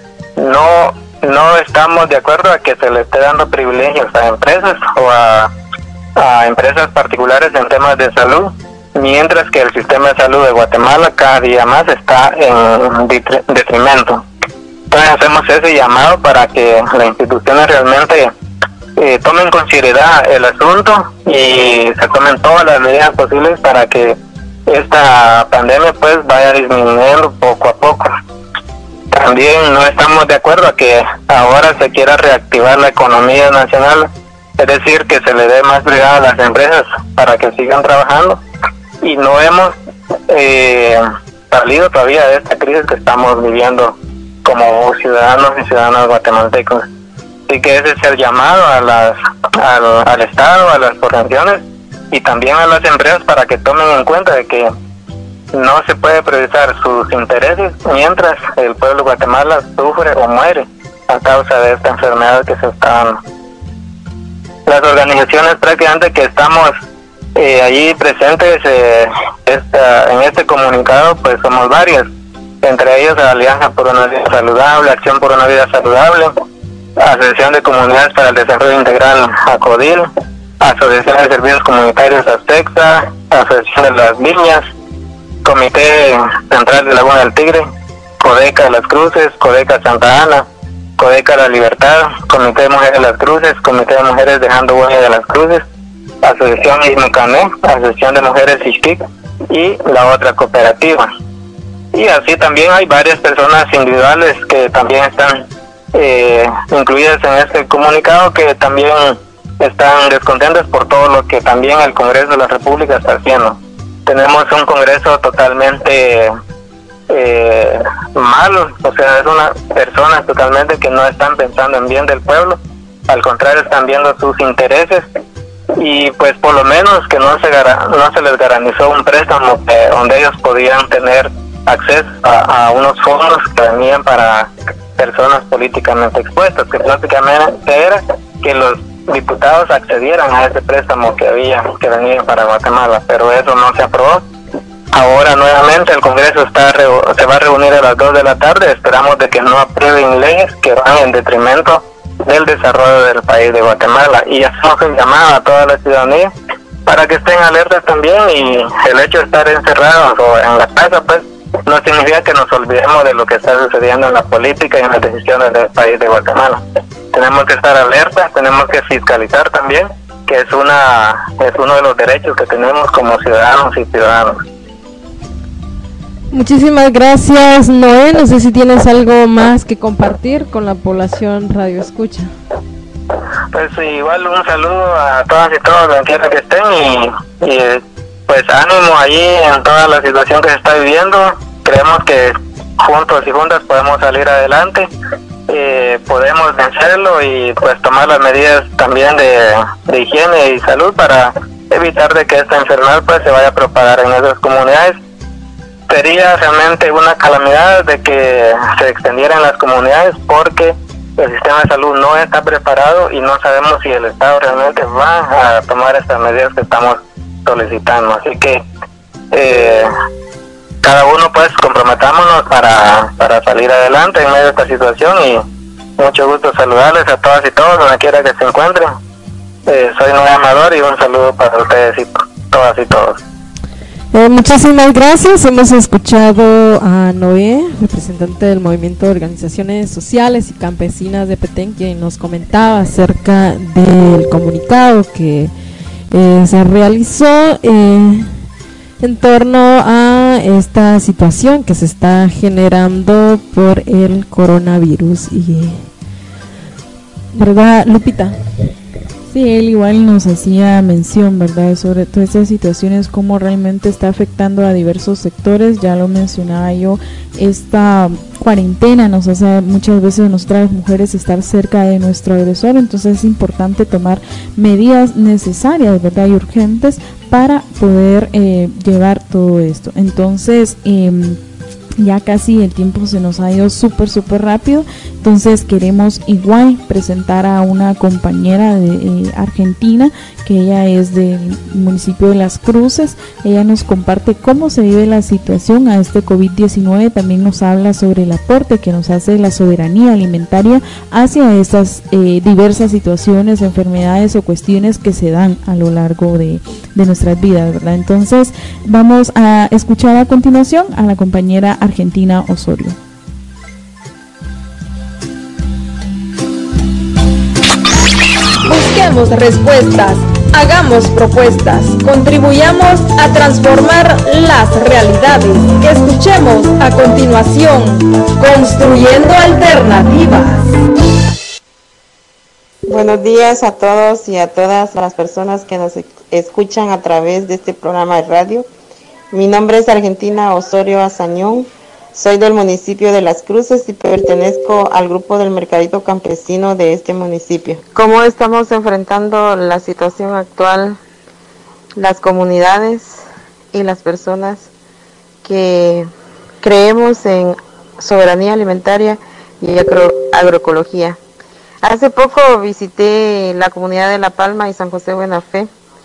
No, no estamos de acuerdo a que se le esté dando privilegios a empresas o a, a empresas particulares en temas de salud, mientras que el sistema de salud de Guatemala cada día más está en detrimento. Entonces hacemos ese llamado para que las instituciones realmente eh, tomen con seriedad el asunto y se tomen todas las medidas posibles para que esta pandemia pues vaya disminuyendo poco a poco. También no estamos de acuerdo a que ahora se quiera reactivar la economía nacional, es decir, que se le dé más prioridad a las empresas para que sigan trabajando, y no hemos eh, salido todavía de esta crisis que estamos viviendo como ciudadanos y ciudadanas guatemaltecos. Así que ese es el llamado a las, al, al Estado, a las organizaciones y también a las empresas para que tomen en cuenta de que no se puede priorizar sus intereses mientras el pueblo de Guatemala sufre o muere a causa de esta enfermedad que se está dando. Las organizaciones prácticamente que estamos Eh, allí presentes eh, esta, en este comunicado pues somos varias, entre ellos la Alianza por una Vida Saludable, Acción por una Vida Saludable, Asociación de Comunidades para el Desarrollo Integral ACODIL, Asociación de Servicios Comunitarios ASTEXA, Asociación de las Viñas, Comité Central de Laguna del Tigre, CODECA de las Cruces, CODECA Santa Ana, CODECA La Libertad, Comité de Mujeres de las Cruces, Comité de Mujeres Dejando Huella de las Cruces, Asociación Ismecané, Asociación de Mujeres Ixtic y la otra cooperativa. Y así también hay varias personas individuales que también están eh, incluidas en este comunicado, que también están descontentas por todo lo que también el Congreso de la República está haciendo. Tenemos un Congreso totalmente eh, malo, o sea, es una personas totalmente que no están pensando en bien del pueblo, al contrario están viendo sus intereses. Y pues por lo menos que no se no se les garantizó un préstamo eh, donde ellos podían tener acceso a, a unos fondos que venían para personas políticamente expuestas, que prácticamente era que los diputados accedieran a ese préstamo que había, que venía para Guatemala, pero eso no se aprobó. Ahora nuevamente el Congreso está se va a reunir a las dos de la tarde, esperamos de que no aprueben leyes que van en detrimento del desarrollo del país de Guatemala, y hacemos un llamado a toda la ciudadanía para que estén alertas también, y el hecho de estar encerrados o en la casa pues no significa que nos olvidemos de lo que está sucediendo en la política y en las decisiones del país de Guatemala. Tenemos que estar alertas, tenemos que fiscalizar también, que es una es uno de los derechos que tenemos como ciudadanos y ciudadanas. Muchísimas gracias, Noé. No sé si tienes algo más que compartir con la población Radio Escucha. Pues igual un saludo a todas y todos donde quiera que estén, y, y pues ánimo allí en toda la situación que se está viviendo. Creemos que juntos y juntas podemos salir adelante, eh, podemos vencerlo y pues tomar las medidas también de, de higiene y salud para evitar de que esta enfermedad pues se vaya a propagar en esas comunidades. Sería realmente una calamidad de que se extendiera en las comunidades, porque el sistema de salud no está preparado y no sabemos si el Estado realmente va a tomar estas medidas que estamos solicitando. Así que eh, cada uno pues comprometámonos para, para salir adelante en medio de esta situación, y mucho gusto saludarles a todas y todos donde quiera que se encuentren. Eh, soy Noé Amador y un saludo para ustedes y todas y todos. Eh, muchísimas gracias. Hemos escuchado a Noé, representante del Movimiento de Organizaciones Sociales y Campesinas de Petén, quien nos comentaba acerca del comunicado que eh, se realizó eh, en torno a esta situación que se está generando por el coronavirus. Y, ¿verdad, Lupita? Sí, él igual nos hacía mención, ¿verdad?, sobre todas estas situaciones, cómo realmente está afectando a diversos sectores. Ya lo mencionaba yo, esta cuarentena nos hace muchas veces a nosotras mujeres estar cerca de nuestro agresor, entonces es importante tomar medidas necesarias, ¿verdad?, y urgentes para poder eh, llevar todo esto. Entonces, eh, ya casi el tiempo se nos ha ido súper súper rápido, entonces queremos igual presentar a una compañera de eh, Argentina, que ella es del municipio de Las Cruces. Ella nos comparte cómo se vive la situación a este COVID diecinueve, también nos habla sobre el aporte que nos hace la soberanía alimentaria hacia estas eh, diversas situaciones, enfermedades o cuestiones que se dan a lo largo de, de nuestras vidas, ¿verdad? Entonces vamos a escuchar a continuación a la compañera Argentina Osorio. Busquemos respuestas, hagamos propuestas, contribuyamos a transformar las realidades. Escuchemos a continuación, Construyendo Alternativas. Buenos días a todos y a todas las personas que nos escuchan a través de este programa de radio. Mi nombre es Argentina Osorio Azañón. Soy del municipio de Las Cruces y pertenezco al grupo del Mercadito Campesino de este municipio. ¿Cómo estamos enfrentando la situación actual, las comunidades y las personas que creemos en soberanía alimentaria y agro agroecología? Hace poco visité la comunidad de La Palma y San José Buena Fe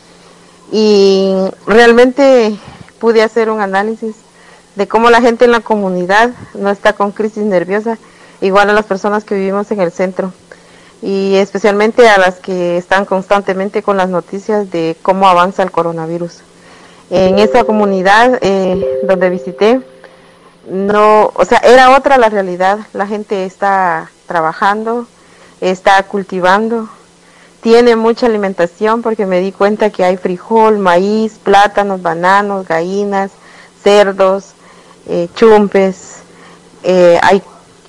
y realmente pude hacer un análisis de cómo la gente en la comunidad no está con crisis nerviosa, igual a las personas que vivimos en el centro, y especialmente a las que están constantemente con las noticias de cómo avanza el coronavirus. En esa comunidad eh, donde visité, no, o sea, era otra la realidad. La gente está trabajando, está cultivando, tiene mucha alimentación, porque me di cuenta que hay frijol, maíz, plátanos, bananos, gallinas, cerdos, eh, chumpes, eh, hay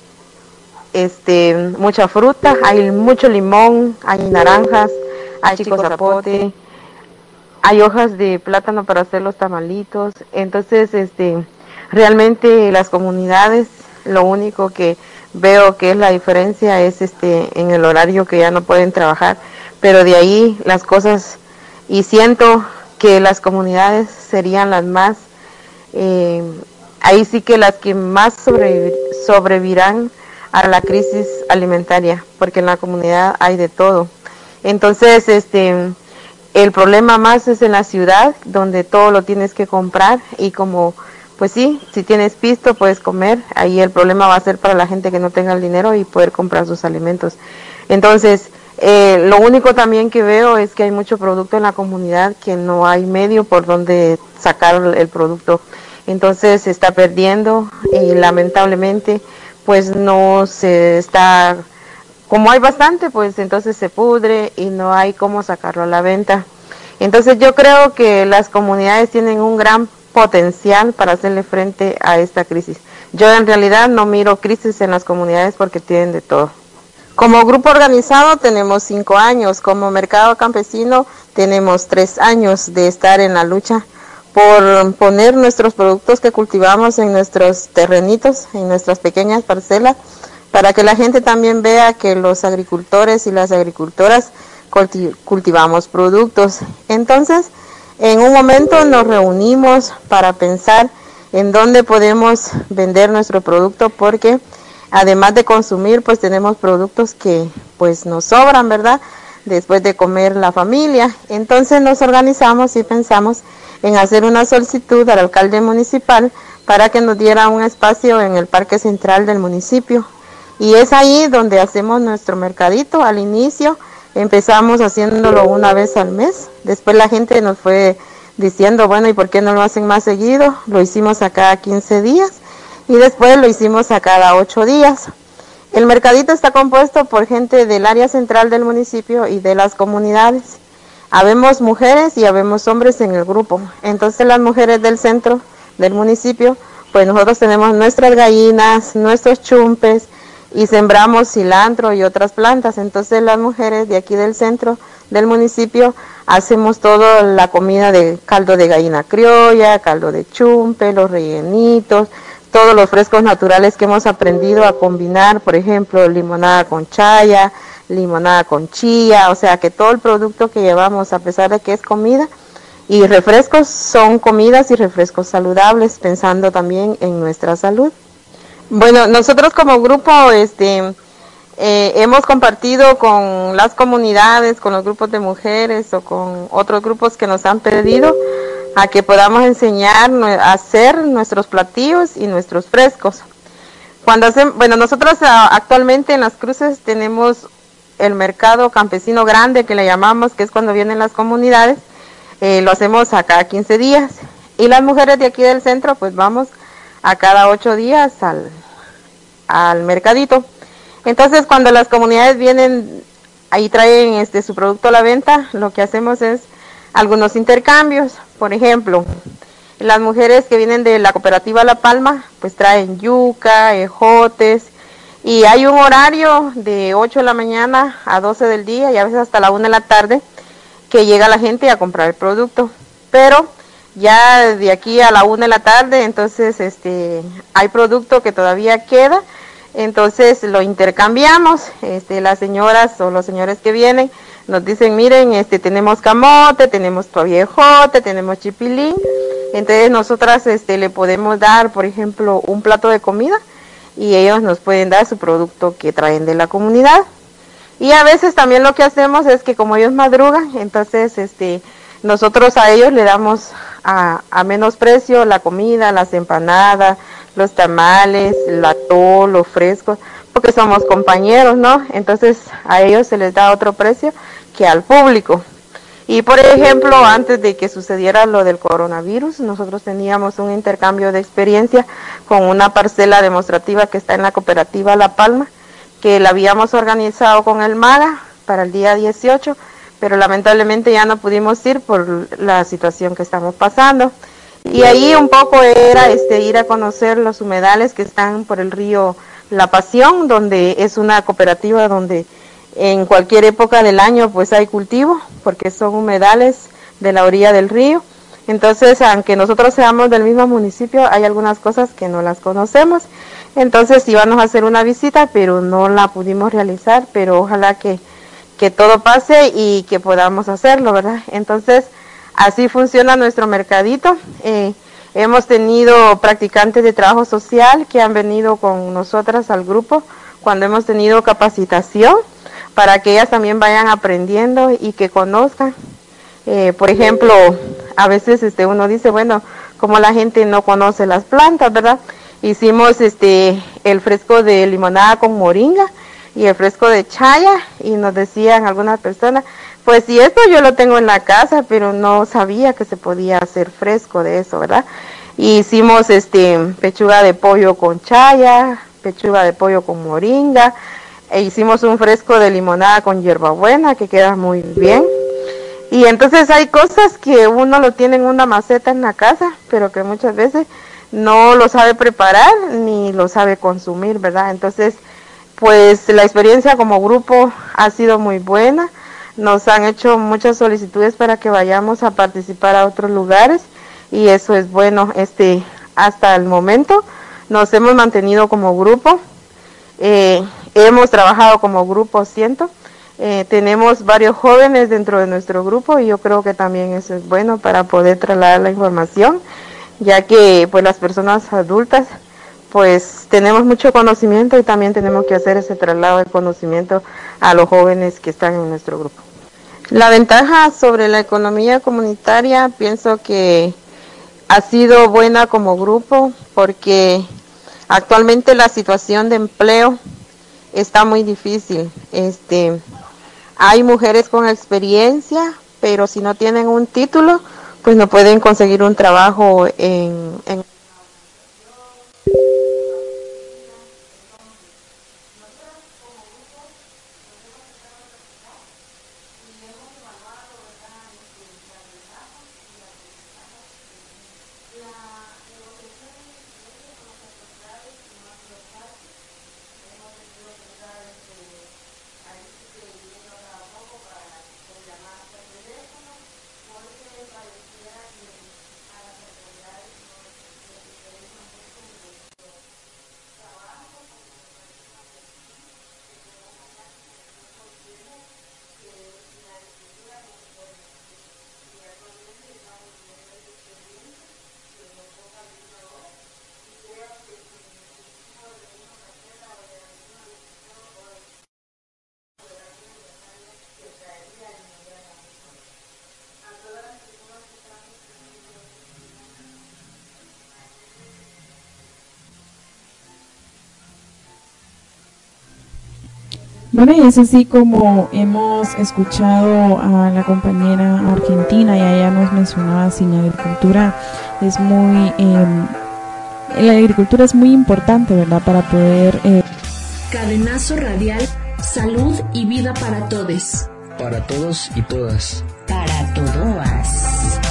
este mucha fruta, hay mucho limón, hay naranjas, hay chico zapote, hay hojas de plátano para hacer los tamalitos. Entonces, este, realmente las comunidades, lo único que veo que es la diferencia es este en el horario, que ya no pueden trabajar, pero de ahí las cosas, y siento que las comunidades serían las más Eh, ahí sí que las que más sobreviv sobrevivirán a la crisis alimentaria, porque en la comunidad hay de todo. Entonces, este, el problema más es en la ciudad, donde todo lo tienes que comprar, y como, pues sí, si tienes pisto puedes comer, ahí el problema va a ser para la gente que no tenga el dinero y poder comprar sus alimentos. Entonces, eh, lo único también que veo es que hay mucho producto en la comunidad que no hay medio por donde sacar el producto. Entonces se está perdiendo y lamentablemente pues no se está, como hay bastante, pues entonces se pudre y no hay cómo sacarlo a la venta. Entonces yo creo que las comunidades tienen un gran potencial para hacerle frente a esta crisis. Yo en realidad no miro crisis en las comunidades porque tienen de todo. Como grupo organizado tenemos cinco años, como mercado campesino tenemos tres años de estar en la lucha por poner nuestros productos que cultivamos en nuestros terrenitos, en nuestras pequeñas parcelas, para que la gente también vea que los agricultores y las agricultoras culti cultivamos productos. Entonces, En un momento nos reunimos para pensar en dónde podemos vender nuestro producto, porque además de consumir, pues tenemos productos que pues nos sobran, ¿verdad? Después de comer la familia. Entonces nos organizamos y pensamos en hacer una solicitud al alcalde municipal para que nos diera un espacio en el parque central del municipio. Y es ahí donde hacemos nuestro mercadito. Al inicio empezamos haciéndolo una vez al mes. Después la gente nos fue diciendo, bueno, ¿y por qué no lo hacen más seguido? Lo hicimos a cada quince días y después lo hicimos a cada ocho días. El mercadito está compuesto por gente del área central del municipio y de las comunidades. Habemos mujeres y habemos hombres en el grupo. Entonces las mujeres del centro del municipio, pues nosotros tenemos nuestras gallinas, nuestros chumpes y sembramos cilantro y otras plantas. Entonces las mujeres de aquí del centro del municipio hacemos toda la comida de caldo de gallina criolla, caldo de chumpe, los rellenitos, todos los frescos naturales que hemos aprendido a combinar, por ejemplo, limonada con chaya, limonada con chía, o sea que todo el producto que llevamos, a pesar de que es comida y refrescos, son comidas y refrescos saludables, pensando también en nuestra salud. Bueno, nosotros como grupo este, eh, hemos compartido con las comunidades, con los grupos de mujeres o con otros grupos que nos han pedido a que podamos enseñar a hacer nuestros platillos y nuestros frescos. Cuando hacemos, bueno, nosotros actualmente en Las Cruces tenemos el mercado campesino grande, que le llamamos, que es cuando vienen las comunidades, eh, lo hacemos a cada quince días. Y las mujeres de aquí del centro, pues vamos a cada ocho días al, al mercadito. Entonces, cuando las comunidades vienen, ahí traen este su producto a la venta, lo que hacemos es algunos intercambios. Por ejemplo, las mujeres que vienen de la cooperativa La Palma, pues traen yuca, ejotes, y hay un horario de ocho de la mañana a doce del día y a veces hasta la una de la tarde que llega la gente a comprar el producto. Pero ya de aquí a la una de la tarde, entonces este hay producto que todavía queda, entonces lo intercambiamos. Este, las señoras o los señores que vienen nos dicen, miren, este tenemos camote, tenemos todavía ejote, tenemos chipilín. Entonces nosotras este le podemos dar, por ejemplo, un plato de comida y ellos nos pueden dar su producto que traen de la comunidad. Y a veces también lo que hacemos es que como ellos madrugan, entonces este nosotros a ellos le damos a, a menos precio la comida, las empanadas, los tamales, el atol, los frescos, porque somos compañeros, ¿no? Entonces a ellos se les da otro precio que al público. Y por ejemplo, antes de que sucediera lo del coronavirus, nosotros teníamos un intercambio de experiencia con una parcela demostrativa que está en la cooperativa La Palma, que la habíamos organizado con el MAGA para el día dieciocho, pero lamentablemente ya no pudimos ir por la situación que estamos pasando. Y ahí un poco era este ir a conocer los humedales que están por el río La Pasión, donde es una cooperativa donde en cualquier época del año pues hay cultivo, porque son humedales de la orilla del río. Entonces, aunque nosotros seamos del mismo municipio, hay algunas cosas que no las conocemos. Entonces íbamos a hacer una visita, pero no la pudimos realizar, pero ojalá que, que todo pase y que podamos hacerlo, ¿verdad? Entonces, así funciona nuestro mercadito. Eh, hemos tenido practicantes de trabajo social que han venido con nosotras al grupo cuando hemos tenido capacitación, para que ellas también vayan aprendiendo y que conozcan. Eh, por ejemplo, a veces este uno dice, bueno, como la gente no conoce las plantas, ¿verdad? Hicimos este el fresco de limonada con moringa y el fresco de chaya, y nos decían algunas personas, pues si esto yo lo tengo en la casa, pero no sabía que se podía hacer fresco de eso, ¿verdad? Y hicimos este pechuga de pollo con chaya, pechuga de pollo con moringa, e hicimos un fresco de limonada con hierbabuena que queda muy bien. Y entonces hay cosas que uno lo tiene en una maceta en la casa, pero que muchas veces no lo sabe preparar ni lo sabe consumir, ¿verdad? Entonces, pues la experiencia como grupo ha sido muy buena. Nos han hecho muchas solicitudes para que vayamos a participar a otros lugares y eso es bueno. Este, hasta el momento nos hemos mantenido como grupo. Eh, hemos trabajado como grupo, siento, Eh, tenemos varios jóvenes dentro de nuestro grupo y yo creo que también eso es bueno para poder trasladar la información, ya que pues las personas adultas pues tenemos mucho conocimiento y también tenemos que hacer ese traslado de conocimiento a los jóvenes que están en nuestro grupo. La ventaja sobre la economía comunitaria, pienso que ha sido buena como grupo porque actualmente la situación de empleo está muy difícil. Este, hay mujeres con experiencia, pero si no tienen un título, pues no pueden conseguir un trabajo en, en Bueno, y es así como hemos escuchado a la compañera argentina, y ella nos mencionaba, sin agricultura es muy, eh, la agricultura es muy importante, ¿verdad? Para poder... Eh... Cadenazo radial, salud y vida para todos. Para todos y todas. Para todas.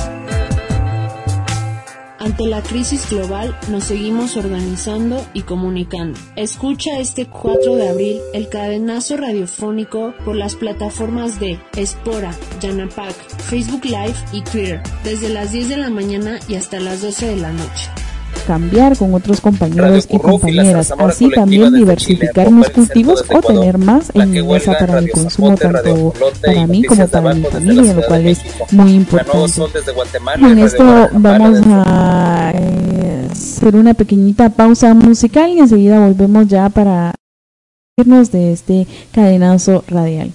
Ante la crisis global, nos seguimos organizando y comunicando. Escucha este cuatro de abril el cadenazo radiofónico por las plataformas de Espora, Yanapac, Facebook Live y Twitter, desde las diez de la mañana y hasta las doce de la noche. Cambiar con otros compañeros y compañeras, así también diversificar mis cultivos o tener más en mi mesa para mi consumo, tanto para mí como para mi familia, lo cual es muy importante. Con esto vamos a eh, hacer una pequeñita pausa musical y enseguida volvemos ya para irnos de este cadenazo radial.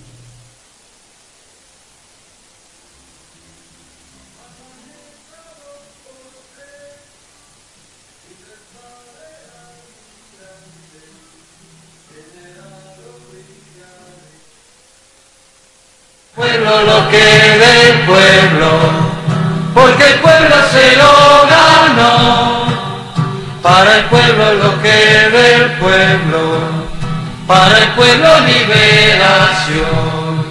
Pueblo lo que del pueblo, porque el pueblo se lo ganó. Para el pueblo lo que del pueblo, para el pueblo liberación.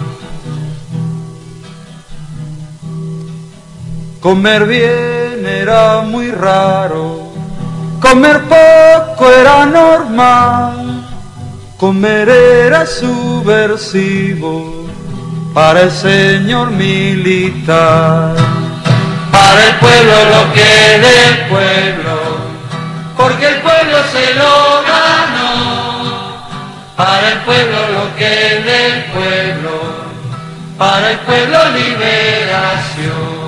Comer bien era muy raro, comer poco era normal, comer era subversivo para el señor militar. Para el pueblo lo que del pueblo, porque el pueblo se lo ganó. Para el pueblo lo que del pueblo, para el pueblo liberación.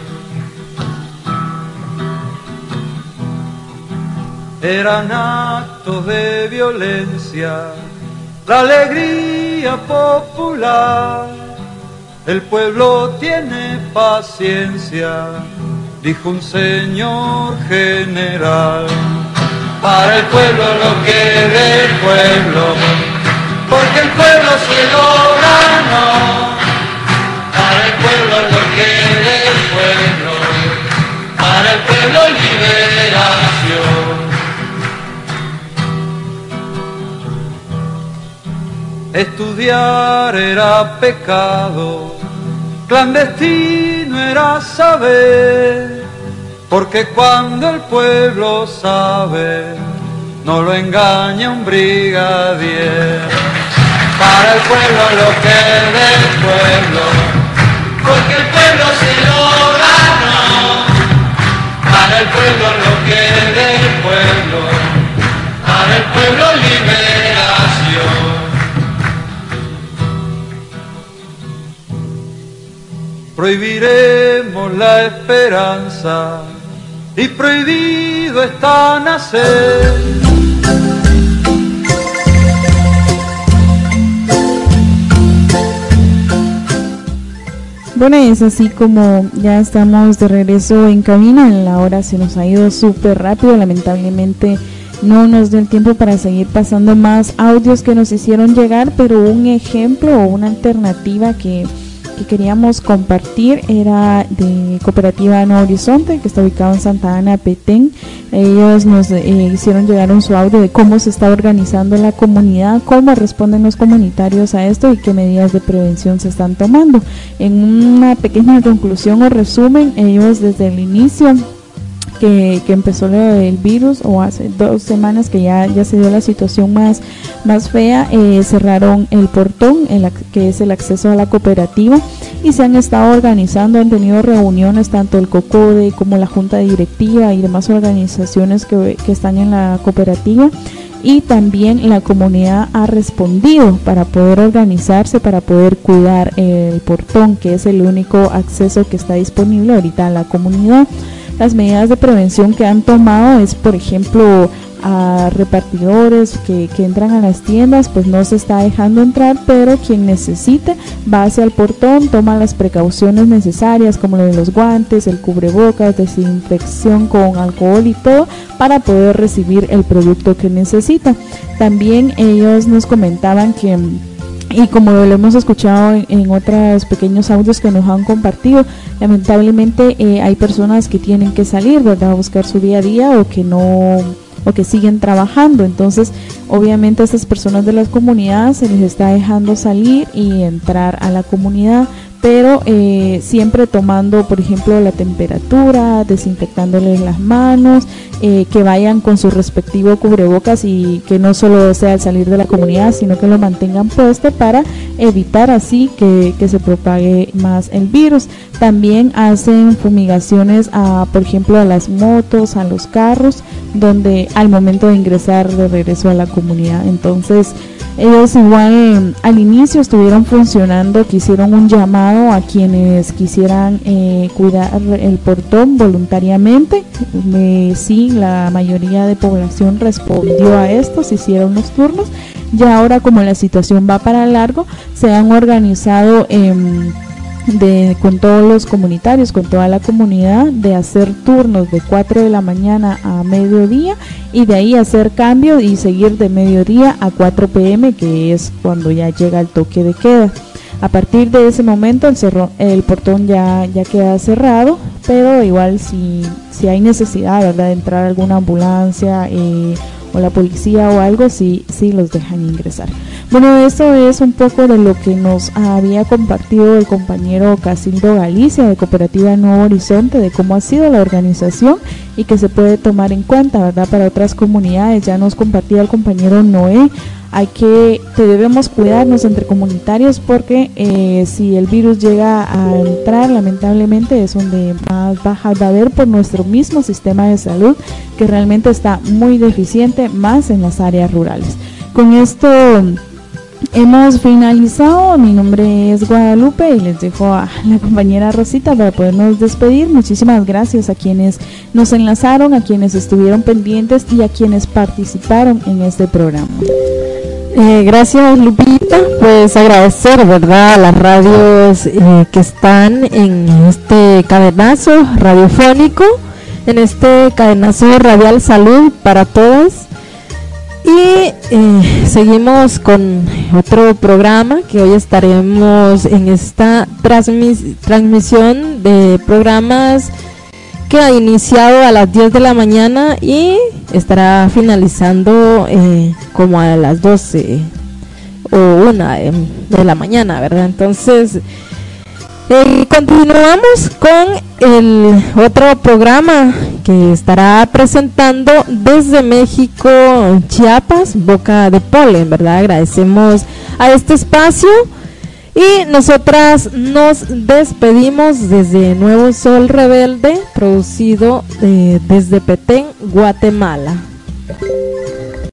Eran actos de violencia, la alegría popular. El pueblo tiene paciencia, dijo un señor general. Para el pueblo lo que del pueblo, porque el pueblo se lo ganó. Para el pueblo lo que del pueblo, para el pueblo liberación. Estudiar era pecado, clandestino era saber, porque cuando el pueblo sabe, no lo engaña un brigadier. Para el pueblo lo que del pueblo, porque el pueblo se lo ganó. Para el pueblo lo que del pueblo, para el pueblo liberación. prohibiremos la esperanza y prohibido está nacer. Bueno, es así como ya estamos de regreso en cabina. La hora se nos ha ido súper rápido, lamentablemente no nos dio el tiempo para seguir pasando más audios que nos hicieron llegar, pero un ejemplo o una alternativa que, que queríamos compartir era de Cooperativa Nuevo Horizonte, que está ubicado en Santa Ana, Petén. Ellos nos eh, hicieron llegar un su audio de cómo se está organizando la comunidad, cómo responden los comunitarios a esto y qué medidas de prevención se están tomando. En una pequeña conclusión o resumen, ellos desde el inicio Que, que empezó el virus, o hace dos semanas que ya, ya se dio la situación más, más fea, eh, cerraron el portón, el, que es el acceso a la cooperativa, y se han estado organizando, han tenido reuniones tanto el COCODE como la Junta Directiva y demás organizaciones que, que están en la cooperativa, y también la comunidad ha respondido para poder organizarse, para poder cuidar el portón, que es el único acceso que está disponible ahorita a la comunidad. Las medidas de prevención que han tomado es, por ejemplo, a repartidores que, que entran a las tiendas, pues no se está dejando entrar, pero quien necesite va hacia el portón, toma las precauciones necesarias como lo de los guantes, el cubrebocas, desinfección con alcohol y todo, para poder recibir el producto que necesita. También ellos nos comentaban que, y como lo hemos escuchado en, en otros pequeños audios que nos han compartido, lamentablemente eh, hay personas que tienen que salir, ¿verdad?, a buscar su día a día, o que no, o que siguen trabajando. Entonces, obviamente a estas personas de las comunidades se les está dejando salir y entrar a la comunidad, pero eh, siempre tomando, por ejemplo, la temperatura, desinfectándoles las manos, eh, que vayan con su respectivo cubrebocas y que no solo sea al salir de la comunidad, sino que lo mantengan puesto para evitar así que, que se propague más el virus. También hacen fumigaciones a, por ejemplo, a las motos, a los carros, donde al momento de ingresar de regreso a la comunidad. Entonces, ellos igual al inicio estuvieron funcionando, que hicieron un llamado a quienes quisieran eh, cuidar el portón voluntariamente. Eh, sí, la mayoría de población respondió a esto, se hicieron los turnos. Ya ahora, como la situación va para largo, se han organizado eh, de, con todos los comunitarios, con toda la comunidad, de hacer turnos de cuatro de la mañana a mediodía, y de ahí hacer cambio y seguir de mediodía a cuatro pe eme, que es cuando ya llega el toque de queda. A partir de ese momento el, cerro, el portón ya, ya queda cerrado, pero igual si, si hay necesidad, ¿verdad?, de entrar alguna ambulancia eh, o la policía o algo, sí, sí los dejan ingresar. Bueno, eso es un poco de lo que nos había compartido el compañero Casildo Galicia de Cooperativa Nuevo Horizonte, de cómo ha sido la organización y que se puede tomar en cuenta, ¿verdad?, para otras comunidades. Ya nos compartía el compañero Noé, hay que, que debemos cuidarnos entre comunitarios, porque eh, si el virus llega a entrar, lamentablemente es donde más baja va a haber por nuestro mismo sistema de salud, que realmente está muy deficiente, más en las áreas rurales. Con esto hemos finalizado. Mi nombre es Guadalupe y les dejo a la compañera Rosita para podernos despedir. Muchísimas gracias a quienes nos enlazaron, a quienes estuvieron pendientes y a quienes participaron en este programa. Eh, gracias, Lupita. Pues agradecer, ¿verdad?, a las radios eh, que están en este cadenazo radiofónico, en este cadenazo radial Salud para Todas. Y eh, seguimos con otro programa que hoy estaremos en esta transmis- transmisión de programas que ha iniciado a las diez de la mañana y estará finalizando eh, como a las doce o una de, de la mañana, ¿verdad? Entonces eh, continuamos con el otro programa que estará presentando desde México, Chiapas, Boca de Polen, ¿verdad? Agradecemos a este espacio. Y nosotras nos despedimos desde Nuevo Sol Rebelde, producido eh, desde Petén, Guatemala.